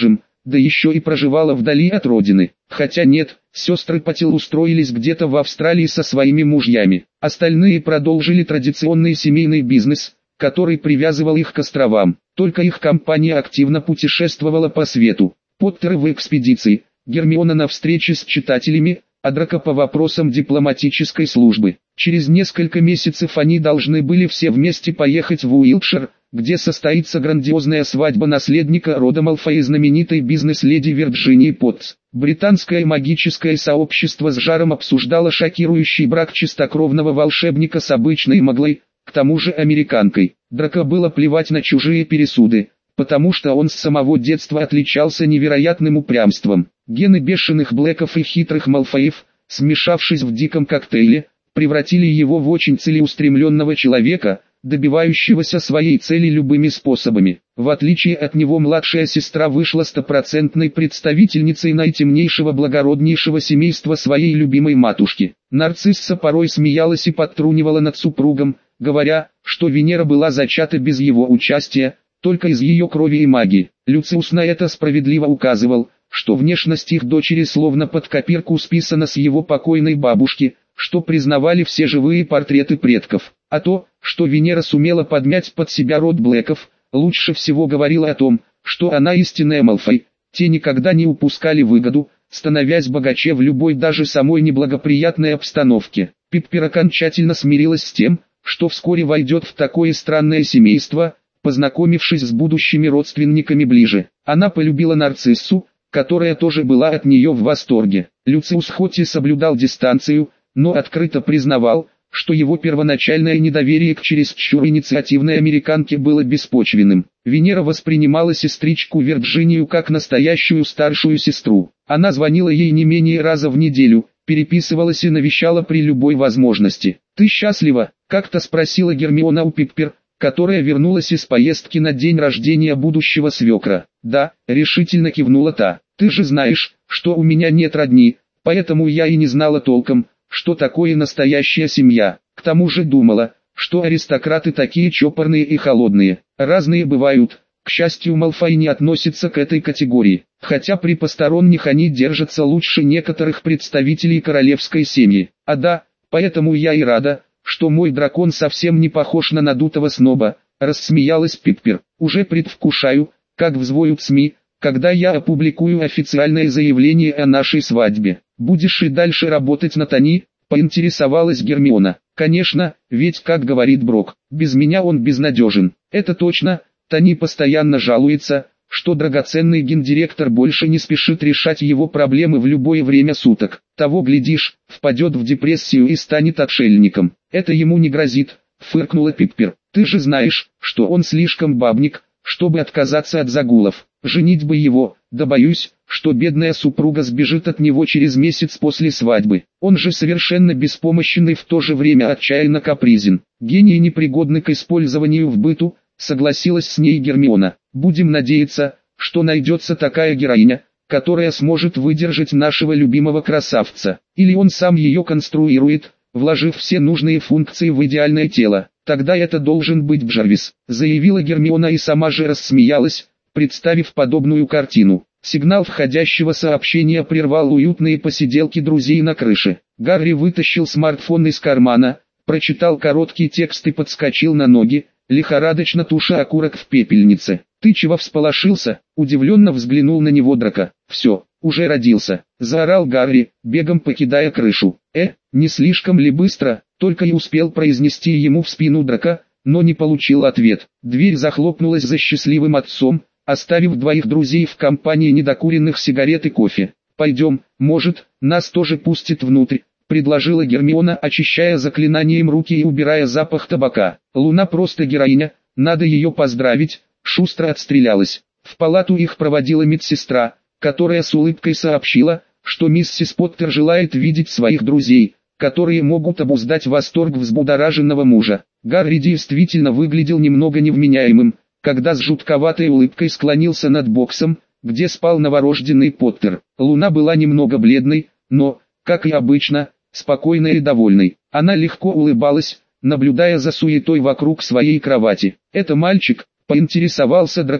да еще и проживала вдали от родины. Хотя нет, сестры Патил устроились где-то в Австралии со своими мужьями. Остальные продолжили традиционный семейный бизнес, который привязывал их к островам. Только их компания активно путешествовала по свету. Поттеры в экспедиции, Гермиона на встрече с читателями, а Драко по вопросам дипломатической службы. Через несколько месяцев они должны были все вместе поехать в Уилтшир, где состоится грандиозная свадьба наследника рода Малфой и знаменитой бизнес-леди Вирджинии Поттс. Британское магическое сообщество с жаром обсуждало шокирующий брак чистокровного волшебника с обычной маглой, к тому же американкой. Драко было плевать на чужие пересуды, потому что он с самого детства отличался невероятным упрямством. Гены бешеных Блэков и хитрых Малфоев, смешавшись в диком коктейле, превратили его в очень целеустремленного человека, добивающегося своей цели любыми способами. В отличие от него младшая сестра вышла стопроцентной представительницей наитемнейшего благороднейшего семейства своей любимой матушки. Нарцисса порой смеялась и подтрунивала над супругом, говоря, что Венера была зачата без его участия, только из ее крови и магии. Люциус на это справедливо указывал, что внешность их дочери словно под копирку списана с его покойной бабушки, что признавали все живые портреты предков. А то, что Венера сумела подмять под себя род Блэков, лучше всего говорило о том, что она истинная Малфой. Те никогда не упускали выгоду, становясь богаче в любой даже самой неблагоприятной обстановке. Пиппер окончательно смирилась с тем, что вскоре войдет в такое странное семейство, познакомившись с будущими родственниками ближе. Она полюбила Нарциссу, которая тоже была от нее в восторге. Люциус хоть и соблюдал дистанцию, но открыто признавал, что его первоначальное недоверие к чересчур инициативной американке было беспочвенным. Венера воспринимала сестричку Вирджинию как настоящую старшую сестру. Она звонила ей не менее раза в неделю, переписывалась и навещала при любой возможности. «Ты счастлива?» – как-то спросила Гермиона у Пиппер, которая вернулась из поездки на день рождения будущего свекра. «Да», – решительно кивнула та. «Ты же знаешь, что у меня нет родни, поэтому я и не знала толком, что такое настоящая семья. К тому же думала, что аристократы такие чопорные и холодные. Разные бывают. К счастью, Малфой не относится к этой категории, хотя при посторонних они держатся лучше некоторых представителей королевской семьи. А да, поэтому я и рада, что мой дракон совсем не похож на надутого сноба», — рассмеялась Пиппер. «Уже предвкушаю, как взвоют СМИ, когда я опубликую официальное заявление о нашей свадьбе. Будешь и дальше работать на Тони?» — поинтересовалась Гермиона. «Конечно, ведь, как говорит Брок, без меня он безнадежен». «Это точно, Тони постоянно жалуется, что драгоценный гендиректор больше не спешит решать его проблемы в любое время суток. Того глядишь, впадет в депрессию и станет отшельником. Это ему не грозит», — фыркнула Пиппер. «Ты же знаешь, что он слишком бабник, чтобы отказаться от загулов. Женить бы его, да боюсь, что бедная супруга сбежит от него через месяц после свадьбы. Он же совершенно беспомощен и в то же время отчаянно капризен. Гений непригодный к использованию в быту», — согласилась с ней Гермиона. «Будем надеяться, что найдется такая героиня, которая сможет выдержать нашего любимого красавца. Или он сам ее конструирует, вложив все нужные функции в идеальное тело. Тогда это должен быть Джарвис», — заявила Гермиона и сама же рассмеялась, представив подобную картину. Сигнал входящего сообщения прервал уютные посиделки друзей на крыше. Гарри вытащил смартфон из кармана, прочитал короткий текст и подскочил на ноги, лихорадочно туша окурок в пепельнице. «Ты чего всполошился?» — удивленно взглянул на него Драко. «Все, уже родился», — заорал Гарри, бегом покидая крышу. Не слишком ли быстро?» — только и успел произнести ему в спину Драко, но не получил ответ. Дверь захлопнулась за счастливым отцом, оставив двоих друзей в компании недокуренных сигарет и кофе. «Пойдем, может, нас тоже пустят внутрь», — предложила Гермиона, очищая заклинанием руки и убирая запах табака. «Луна просто героиня, надо ее поздравить», — шустро отстрелялась. В палату их проводила медсестра, которая с улыбкой сообщила, что миссис Поттер желает видеть своих друзей, которые могут обуздать восторг взбудораженного мужа. Гарри действительно выглядел немного невменяемым, когда с жутковатой улыбкой склонился над боксом, где спал новорожденный Поттер. Луна была немного бледной, но, как и обычно, спокойной и довольной. Она легко улыбалась, наблюдая за суетой вокруг своей кровати. «Это мальчик?» — поинтересовался Драко,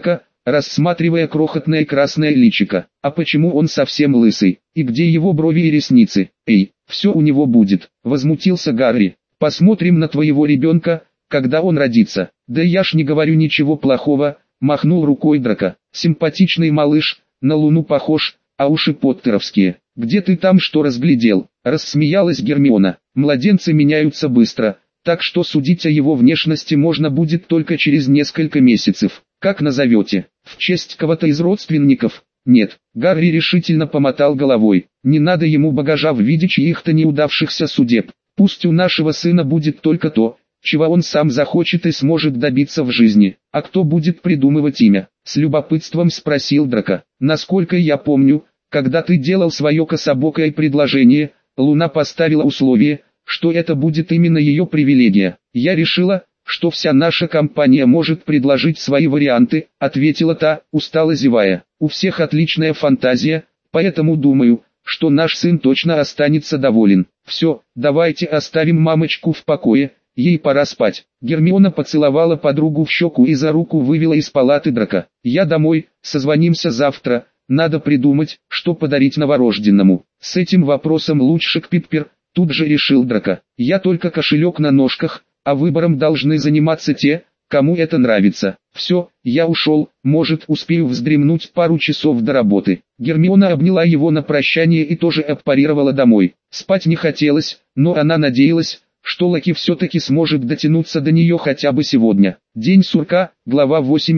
рассматривая крохотное красное личико. А почему он совсем лысый? И где его брови и ресницы? Эй, все у него будет, возмутился Гарри. Посмотрим на твоего ребенка, когда он родится. Да я ж не говорю ничего плохого, махнул рукой Драко. Симпатичный малыш, на Луну похож, а уши поттеровские. Где ты там что разглядел? Рассмеялась Гермиона. Младенцы меняются быстро, так что судить о его внешности можно будет только через несколько месяцев. Как назовете? В честь кого-то из родственников? Нет. Гарри решительно помотал головой. Не надо ему багажа в виде чьих-то неудавшихся судеб. Пусть у нашего сына будет только то, чего он сам захочет и сможет добиться в жизни. А кто будет придумывать имя? С любопытством спросил Драко. Насколько я помню, когда ты делал свое кособокое предложение, Луна поставила условие, что это будет именно ее привилегия. Я решила, что вся наша компания может предложить свои варианты, ответила та, устало зевая. У всех отличная фантазия, поэтому думаю, что наш сын точно останется доволен. Все, давайте оставим мамочку в покое, ей пора спать. Гермиона поцеловала подругу в щеку и за руку вывела из палаты Драко. Я домой, созвонимся завтра, надо придумать, что подарить новорожденному. С этим вопросом лучше к Пиппер, тут же решил Драко. Я только кошелек на ножках, а выбором должны заниматься те, кому это нравится. Все, я ушел, может успею вздремнуть пару часов до работы. Гермиона обняла его на прощание и тоже отпарировала домой. Спать не хотелось, но она надеялась, что Лаки все-таки сможет дотянуться до нее хотя бы сегодня. День сурка, глава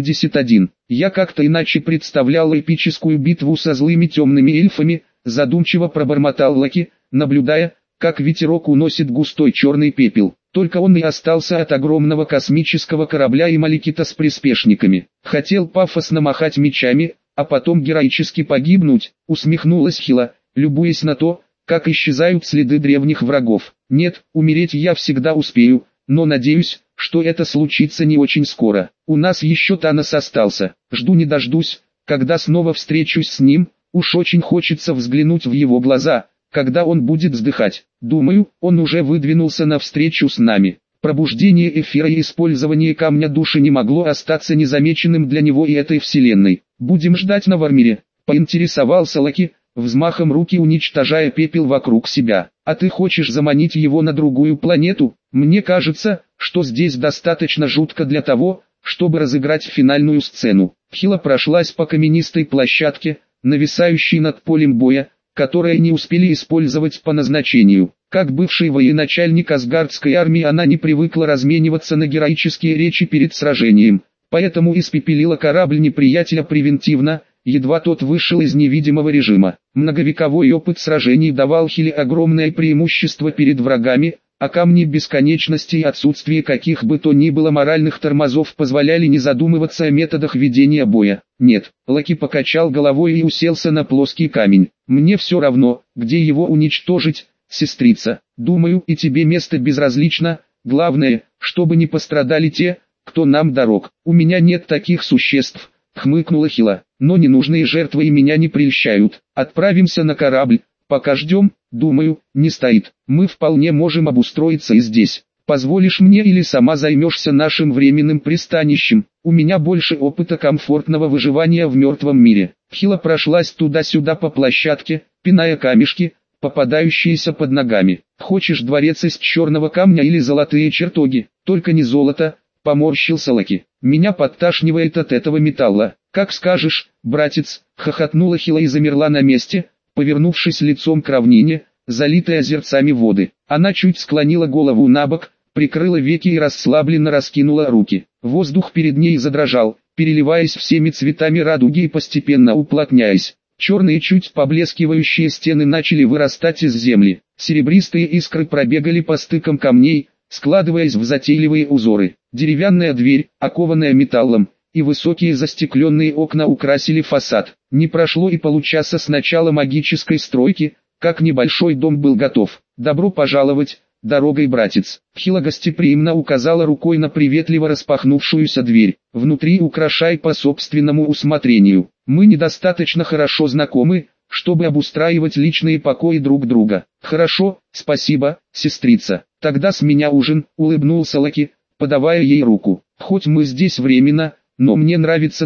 81. Я как-то иначе представлял эпическую битву со злыми темными эльфами, задумчиво пробормотал Лаки, наблюдая, как ветерок уносит густой черный пепел. Только он и остался от огромного космического корабля и Маликита с приспешниками. Хотел пафосно махать мечами, а потом героически погибнуть, усмехнулась Хила, любуясь на то, как исчезают следы древних врагов. Нет, умереть я всегда успею, но надеюсь, что это случится не очень скоро. У нас еще Танос остался, жду не дождусь, когда снова встречусь с ним, уж очень хочется взглянуть в его глаза, когда он будет вздыхать. Думаю, он уже выдвинулся навстречу с нами. Пробуждение эфира и использование камня души не могло остаться незамеченным для него и этой вселенной. Будем ждать на Вармире, поинтересовался Лаки, взмахом руки уничтожая пепел вокруг себя. А ты хочешь заманить его на другую планету? Мне кажется, что здесь достаточно жутко для того, чтобы разыграть финальную сцену. Хила прошлась по каменистой площадке, нависающей над полем боя, которое не успели использовать по назначению. Как бывший военачальник Асгардской армии она не привыкла размениваться на героические речи перед сражением, поэтому испепелила корабль неприятеля превентивно, едва тот вышел из невидимого режима. Многовековой опыт сражений давал Хиле огромное преимущество перед врагами, а камни бесконечности и отсутствие каких бы то ни было моральных тормозов позволяли не задумываться о методах ведения боя. Нет, Лаки покачал головой и уселся на плоский камень. Мне все равно, где его уничтожить, сестрица. Думаю, и тебе место безразлично, главное, чтобы не пострадали те, кто нам дорог. У меня нет таких существ, хмыкнула Хила, но ненужные жертвы и меня не прельщают. Отправимся на корабль. Пока ждем, думаю, не стоит. Мы вполне можем обустроиться и здесь. Позволишь мне или сама займешься нашим временным пристанищем? У меня больше опыта комфортного выживания в мертвом мире. Хила прошлась туда-сюда по площадке, пиная камешки, попадающиеся под ногами. Хочешь дворец из черного камня или золотые чертоги? Только не золото, поморщился Лаки. Меня подташнивает от этого металла. Как скажешь, братец, хохотнула Хила и замерла на месте, повернувшись лицом к равнине, залитой озерцами воды. Она чуть склонила голову набок, прикрыла веки и расслабленно раскинула руки. Воздух перед ней задрожал, переливаясь всеми цветами радуги и постепенно уплотняясь. Черные чуть поблескивающие стены начали вырастать из земли. Серебристые искры пробегали по стыкам камней, складываясь в затейливые узоры. Деревянная дверь, окованная металлом, и высокие застекленные окна украсили фасад. Не прошло и получаса с начала магической стройки, как небольшой дом был готов. «Добро пожаловать, дорогой братец!» Хила гостеприимно указала рукой на приветливо распахнувшуюся дверь. «Внутри украшай по собственному усмотрению. Мы недостаточно хорошо знакомы, чтобы обустраивать личные покои друг друга». «Хорошо, спасибо, сестрица. Тогда с меня ужин», — улыбнулся Лаки, подавая ей руку. «Хоть мы здесь временно, но мне нравится то,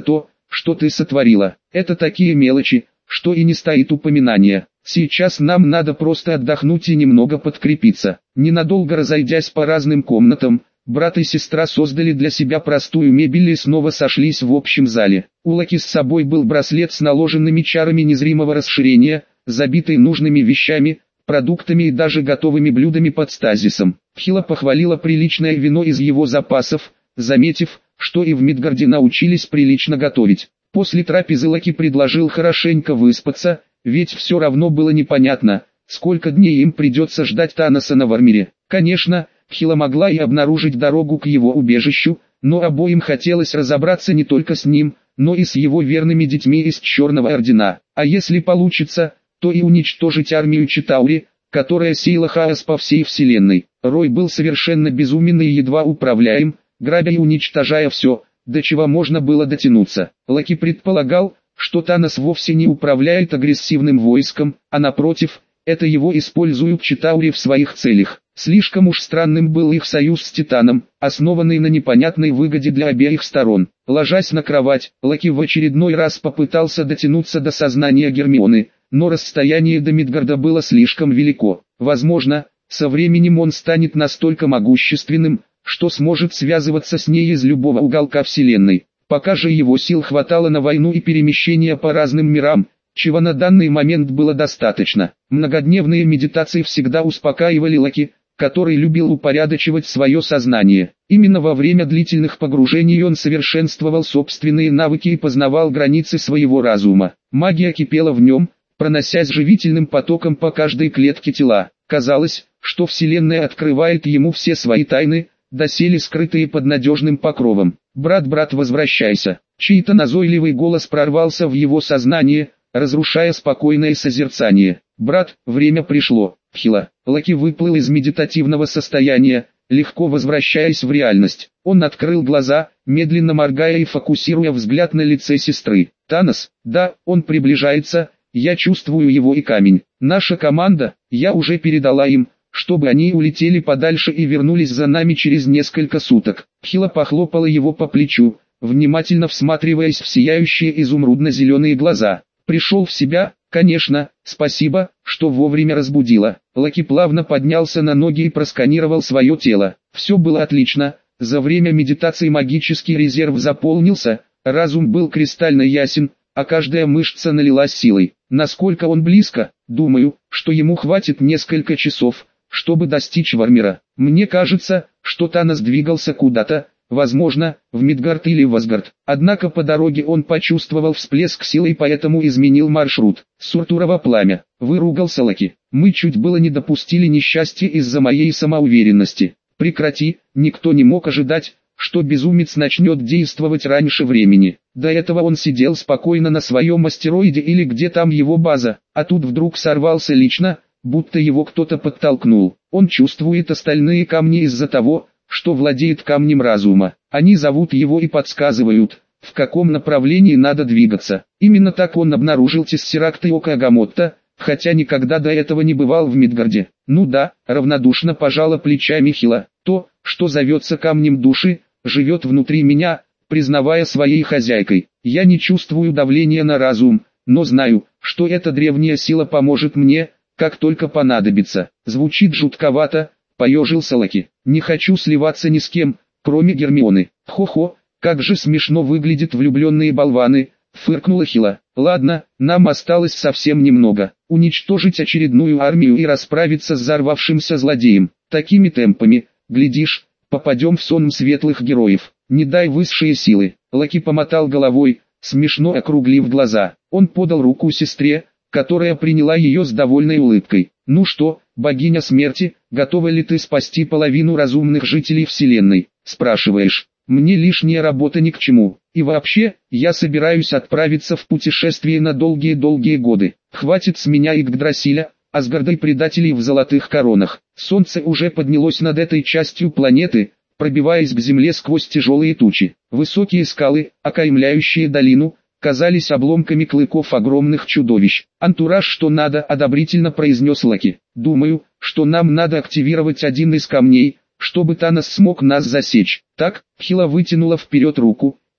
что ты сотворила. Это такие мелочи, что и не стоит упоминания. Сейчас нам надо просто отдохнуть и немного подкрепиться». Ненадолго разойдясь по разным комнатам, брат и сестра создали для себя простую мебель и снова сошлись в общем зале. У Лаки с собой был браслет с наложенными чарами незримого расширения, забитый нужными вещами, продуктами и даже готовыми блюдами под стазисом. Хила похвалила приличное вино из его запасов, заметив, что и в Мидгарде научились прилично готовить. После трапезы Лаки предложил хорошенько выспаться, ведь все равно было непонятно, сколько дней им придется ждать Таноса на Вармире. Конечно, Хила могла и обнаружить дорогу к его убежищу, но обоим хотелось разобраться не только с ним, но и с его верными детьми из Черного Ордена. А если получится, то и уничтожить армию Читаури, которая сеяла хаос по всей вселенной. Рой был совершенно безумен и едва управляем, грабя и уничтожая все, до чего можно было дотянуться. Лаки предполагал, что Танос вовсе не управляет агрессивным войском, а напротив, это его используют Читаури в своих целях. Слишком уж странным был их союз с Титаном, основанный на непонятной выгоде для обеих сторон. Ложась на кровать, Лаки в очередной раз попытался дотянуться до сознания Гермионы, но расстояние до Мидгарда было слишком велико. Возможно, со временем он станет настолько могущественным, что сможет связываться с ней из любого уголка вселенной. Пока же его сил хватало на войну и перемещения по разным мирам, чего на данный момент было достаточно. Многодневные медитации всегда успокаивали Лаки, который любил упорядочивать свое сознание. Именно во время длительных погружений он совершенствовал собственные навыки и познавал границы своего разума. Магия кипела в нем, проносясь живительным потоком по каждой клетке тела. Казалось, что Вселенная открывает ему все свои тайны, доселе скрытые под надежным покровом. «Брат, возвращайся!» Чей-то назойливый голос прорвался в его сознание, разрушая спокойное созерцание. «Брат, время пришло!» Хила. Лаки выплыл из медитативного состояния, легко возвращаясь в реальность. Он открыл глаза, медленно моргая и фокусируя взгляд на лице сестры. «Танос, да, он приближается, я чувствую его и камень. Наша команда, я уже передала им, чтобы они улетели подальше и вернулись за нами через несколько суток». Хила похлопала его по плечу, внимательно всматриваясь в сияющие изумрудно-зеленые глаза. «Пришел в себя? Конечно, спасибо, что вовремя разбудила». Лаки плавно поднялся на ноги и просканировал свое тело. Все было отлично, за время медитации магический резерв заполнился, разум был кристально ясен, а каждая мышца налилась силой. Насколько он близко? Думаю, что ему хватит несколько часов, чтобы достичь Вармира. Мне кажется, что Танос двигался куда-то, возможно, в Мидгард или в Асгард. Однако по дороге он почувствовал всплеск силы и поэтому изменил маршрут. «Суртурово пламя», — выругался Лаки. «Мы чуть было не допустили несчастья из-за моей самоуверенности». «Прекрати», никто не мог ожидать, что безумец начнет действовать раньше времени. До этого он сидел спокойно на своем астероиде или где там его база, а тут вдруг сорвался лично, будто его кто-то подтолкнул. Он чувствует остальные камни из-за того, что владеет камнем разума. Они зовут его и подсказывают, в каком направлении надо двигаться. Именно так он обнаружил Тессеракт и Око Агамотта, хотя никогда до этого не бывал в Мидгарде. «Ну да», равнодушно пожала плечами Хила. «То, что зовется камнем души, живет внутри меня, признавая своей хозяйкой. Я не чувствую давления на разум, но знаю, что эта древняя сила поможет мне, как только понадобится». Звучит жутковато, поежился Лаки. «Не хочу сливаться ни с кем, кроме Гермионы». «Хо-хо, как же смешно выглядят влюбленные болваны», — фыркнула Хила. «Ладно, нам осталось совсем немного. Уничтожить очередную армию и расправиться с взорвавшимся злодеем. Такими темпами, глядишь, попадем в сон светлых героев. Не дай высшие силы». Лаки помотал головой, смешно округлив глаза. Он подал руку сестре, которая приняла ее с довольной улыбкой. «Ну что, богиня смерти, готова ли ты спасти половину разумных жителей Вселенной?» «Спрашиваешь. Мне лишняя работа ни к чему. И вообще, я собираюсь отправиться в путешествие на долгие-долгие годы. Хватит с меня Игдрасиля, Асгарда и предателей в золотых коронах». Солнце уже поднялось над этой частью планеты, пробиваясь к земле сквозь тяжелые тучи. Высокие скалы, окаймляющие долину, казались обломками клыков огромных чудовищ. «Антураж что надо», — одобрительно произнес Лаки. «Думаю, что нам надо активировать один из камней, чтобы Танос смог нас засечь». «Так», — Хила вытянула вперед руку,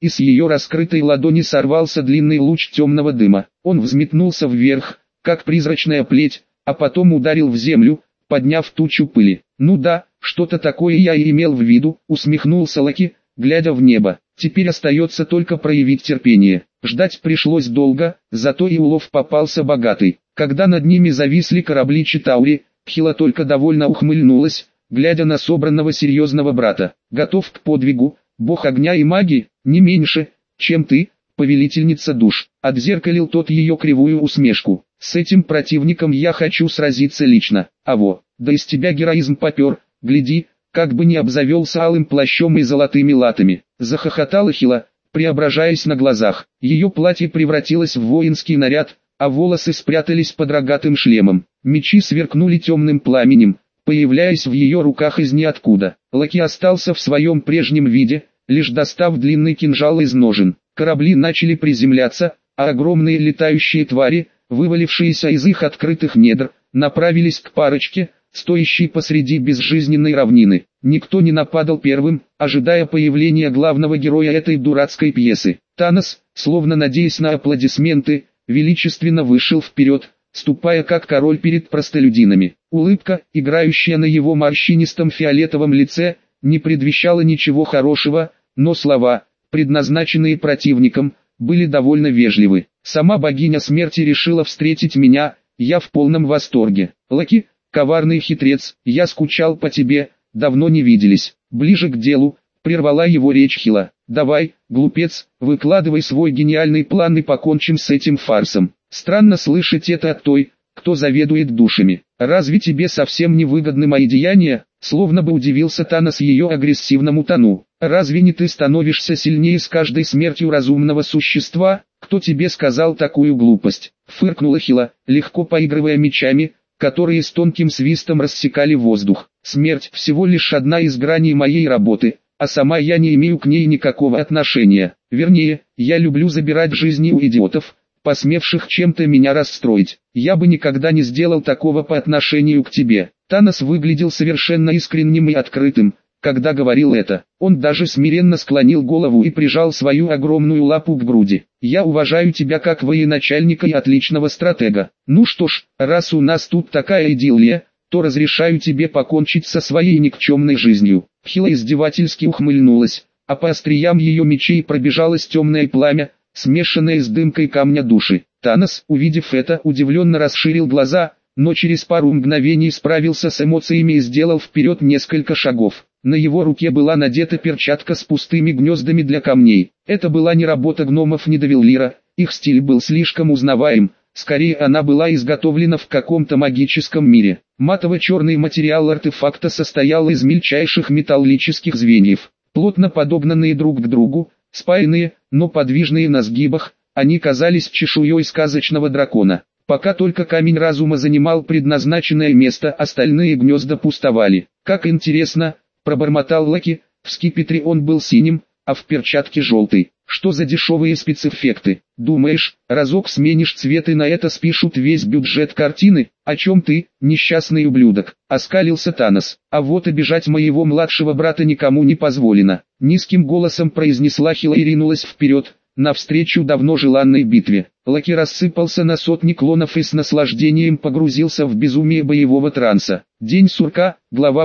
и с ее раскрытой ладони сорвался длинный луч темного дыма. Он взметнулся вверх, как призрачная плеть, а потом ударил в землю, подняв тучу пыли. «Ну да, что-то такое я и имел в виду», — усмехнулся Лаки, глядя в небо. «Теперь остается только проявить терпение». Ждать пришлось долго, зато и улов попался богатый. Когда над ними зависли корабли Читаури, Хила только довольно ухмыльнулась, глядя на собранного серьезного брата. «Готов к подвигу, бог огня и магии, не меньше, чем ты, повелительница душ», — отзеркалил тот ее кривую усмешку. «С этим противником я хочу сразиться лично. Да из тебя героизм попер, гляди, как бы не обзавелся алым плащом и золотыми латами», — захохотала Хила, преображаясь на глазах. Ее платье превратилось в воинский наряд, а волосы спрятались под рогатым шлемом. Мечи сверкнули темным пламенем, появляясь в ее руках из ниоткуда. Лаки остался в своем прежнем виде, лишь достав длинный кинжал из ножен. Корабли начали приземляться, а огромные летающие твари, вывалившиеся из их открытых недр, направились к парочке, стоящей посреди безжизненной равнины. Никто не нападал первым, ожидая появления главного героя этой дурацкой пьесы. Танос, словно надеясь на аплодисменты, величественно вышел вперед, ступая как король перед простолюдинами. Улыбка, играющая на его морщинистом фиолетовом лице, не предвещала ничего хорошего, но слова, предназначенные противникам, были довольно вежливы. «Сама богиня смерти решила встретить меня, я в полном восторге. Лаки, коварный хитрец, я скучал по тебе, давно не виделись». «Ближе к делу», — прервала его речь Хила. «Давай, глупец, выкладывай свой гениальный план и покончим с этим фарсом. Странно слышать это от той, кто заведует душами. Разве тебе совсем не выгодны мои деяния?» Словно бы удивился Танос ее агрессивному тону. «Разве не ты становишься сильнее с каждой смертью разумного существа? Кто тебе сказал такую глупость?» Фыркнула Хила, легко поигрывая мечами, которые с тонким свистом рассекали воздух. «Смерть всего лишь одна из граней моей работы, а сама я не имею к ней никакого отношения. Вернее, я люблю забирать жизни у идиотов, посмевших чем-то меня расстроить. Я бы никогда не сделал такого по отношению к тебе». Танос выглядел совершенно искренним и открытым, когда говорил это. Он даже смиренно склонил голову и прижал свою огромную лапу к груди. «Я уважаю тебя как военачальника и отличного стратега. Ну что ж, раз у нас тут такая идиллия, то разрешаю тебе покончить со своей никчемной жизнью». Хила издевательски ухмыльнулась, а по остриям ее мечей пробежалось темное пламя, смешанное с дымкой камня души. Танос, увидев это, удивленно расширил глаза, но через пару мгновений справился с эмоциями и сделал вперед несколько шагов. На его руке была надета перчатка с пустыми гнездами для камней. Это была не работа гномов Нидовеллира, их стиль был слишком узнаваем, скорее она была изготовлена в каком-то магическом мире. Матово-черный материал артефакта состоял из мельчайших металлических звеньев, плотно подогнанные друг к другу, спаянные, но подвижные на сгибах, они казались чешуей сказочного дракона. Пока только камень разума занимал предназначенное место, остальные гнезда пустовали. «Как интересно», — пробормотал Лаки, в скипетре он был синим, а в перчатке желтый. «Что за дешевые спецэффекты? Думаешь, разок сменишь цвет и на это спишут весь бюджет картины? О чем ты, несчастный ублюдок?» — оскалился Танос. «А вот обижать моего младшего брата никому не позволено», — низким голосом произнесла Хила и ринулась вперед, навстречу давно желанной битве. Лаки рассыпался на сотни клонов и с наслаждением погрузился в безумие боевого транса. День сурка, глава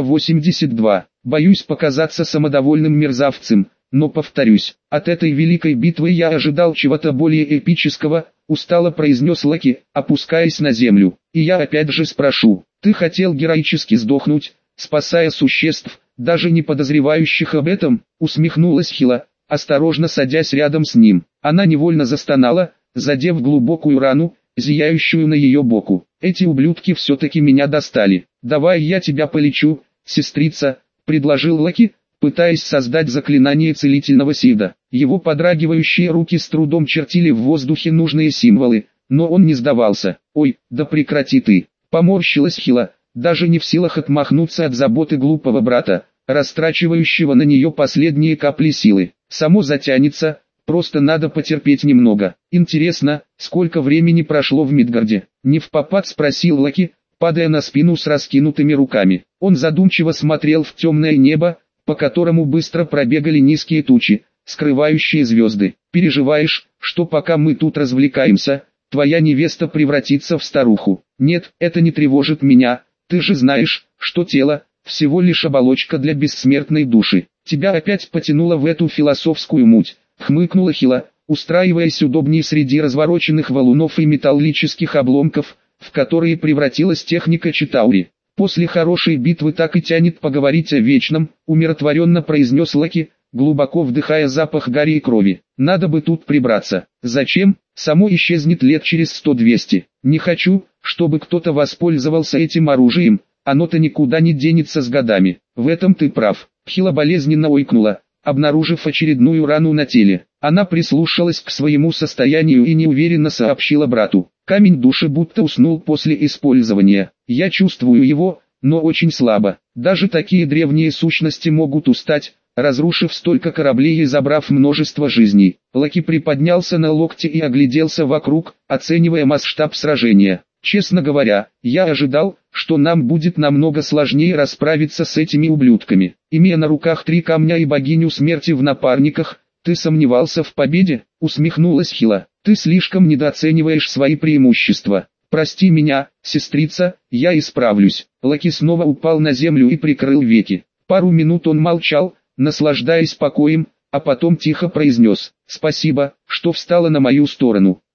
82. «Боюсь показаться самодовольным мерзавцем, но повторюсь, от этой великой битвы я ожидал чего-то более эпического», устало произнес Лаки, опускаясь на землю. «И я опять же спрошу, ты хотел героически сдохнуть, спасая существ, даже не подозревающих об этом?» Усмехнулась Хила, осторожно садясь рядом с ним. Она невольно застонала, задев глубокую рану, зияющую на ее боку. «Эти ублюдки все-таки меня достали. Давай я тебя полечу, сестрица», — предложил Лаки, пытаясь создать заклинание целительного сида. Его подрагивающие руки с трудом чертили в воздухе нужные символы, но он не сдавался. «Ой, да прекрати ты», — поморщилась Хила, даже не в силах отмахнуться от заботы глупого брата, растрачивающего на нее последние капли силы. «Само затянется, просто надо потерпеть немного». «Интересно, сколько времени прошло в Мидгарде?» — невпопад спросил Лаки, падая на спину с раскинутыми руками. Он задумчиво смотрел в темное небо, по которому быстро пробегали низкие тучи, скрывающие звезды. Переживаешь, что пока мы тут развлекаемся, твоя невеста превратится в старуху? Нет, это не тревожит меня, ты же знаешь, что тело – всего лишь оболочка для бессмертной души. Тебя опять потянуло в эту философскую муть, хмыкнула Хила, устраиваясь удобнее среди развороченных валунов и металлических обломков, в которые превратилась техника Читаури. После хорошей битвы так и тянет поговорить о вечном, умиротворенно произнес Лаки, глубоко вдыхая запах гари и крови. Надо бы тут прибраться. Зачем? Само исчезнет лет через 100-200. Не хочу, чтобы кто-то воспользовался этим оружием, оно-то никуда не денется с годами. В этом ты прав. Хила болезненно ойкнула, обнаружив очередную рану на теле. Она прислушалась к своему состоянию и неуверенно сообщила брату. Камень души будто уснул после использования. Я чувствую его, но очень слабо. Даже такие древние сущности могут устать, разрушив столько кораблей и забрав множество жизней. Лаки приподнялся на локте и огляделся вокруг, оценивая масштаб сражения. Честно говоря, я ожидал, что нам будет намного сложнее расправиться с этими ублюдками. Имея на руках 3 камня и богиню смерти в напарниках, ты сомневался в победе? Усмехнулась Хила. Ты слишком недооцениваешь свои преимущества. Прости меня, сестрица, я исправлюсь. Лаки снова упал на землю и прикрыл веки. Пару минут он молчал, наслаждаясь покоем, а потом тихо произнес: «Спасибо, что встала на мою сторону.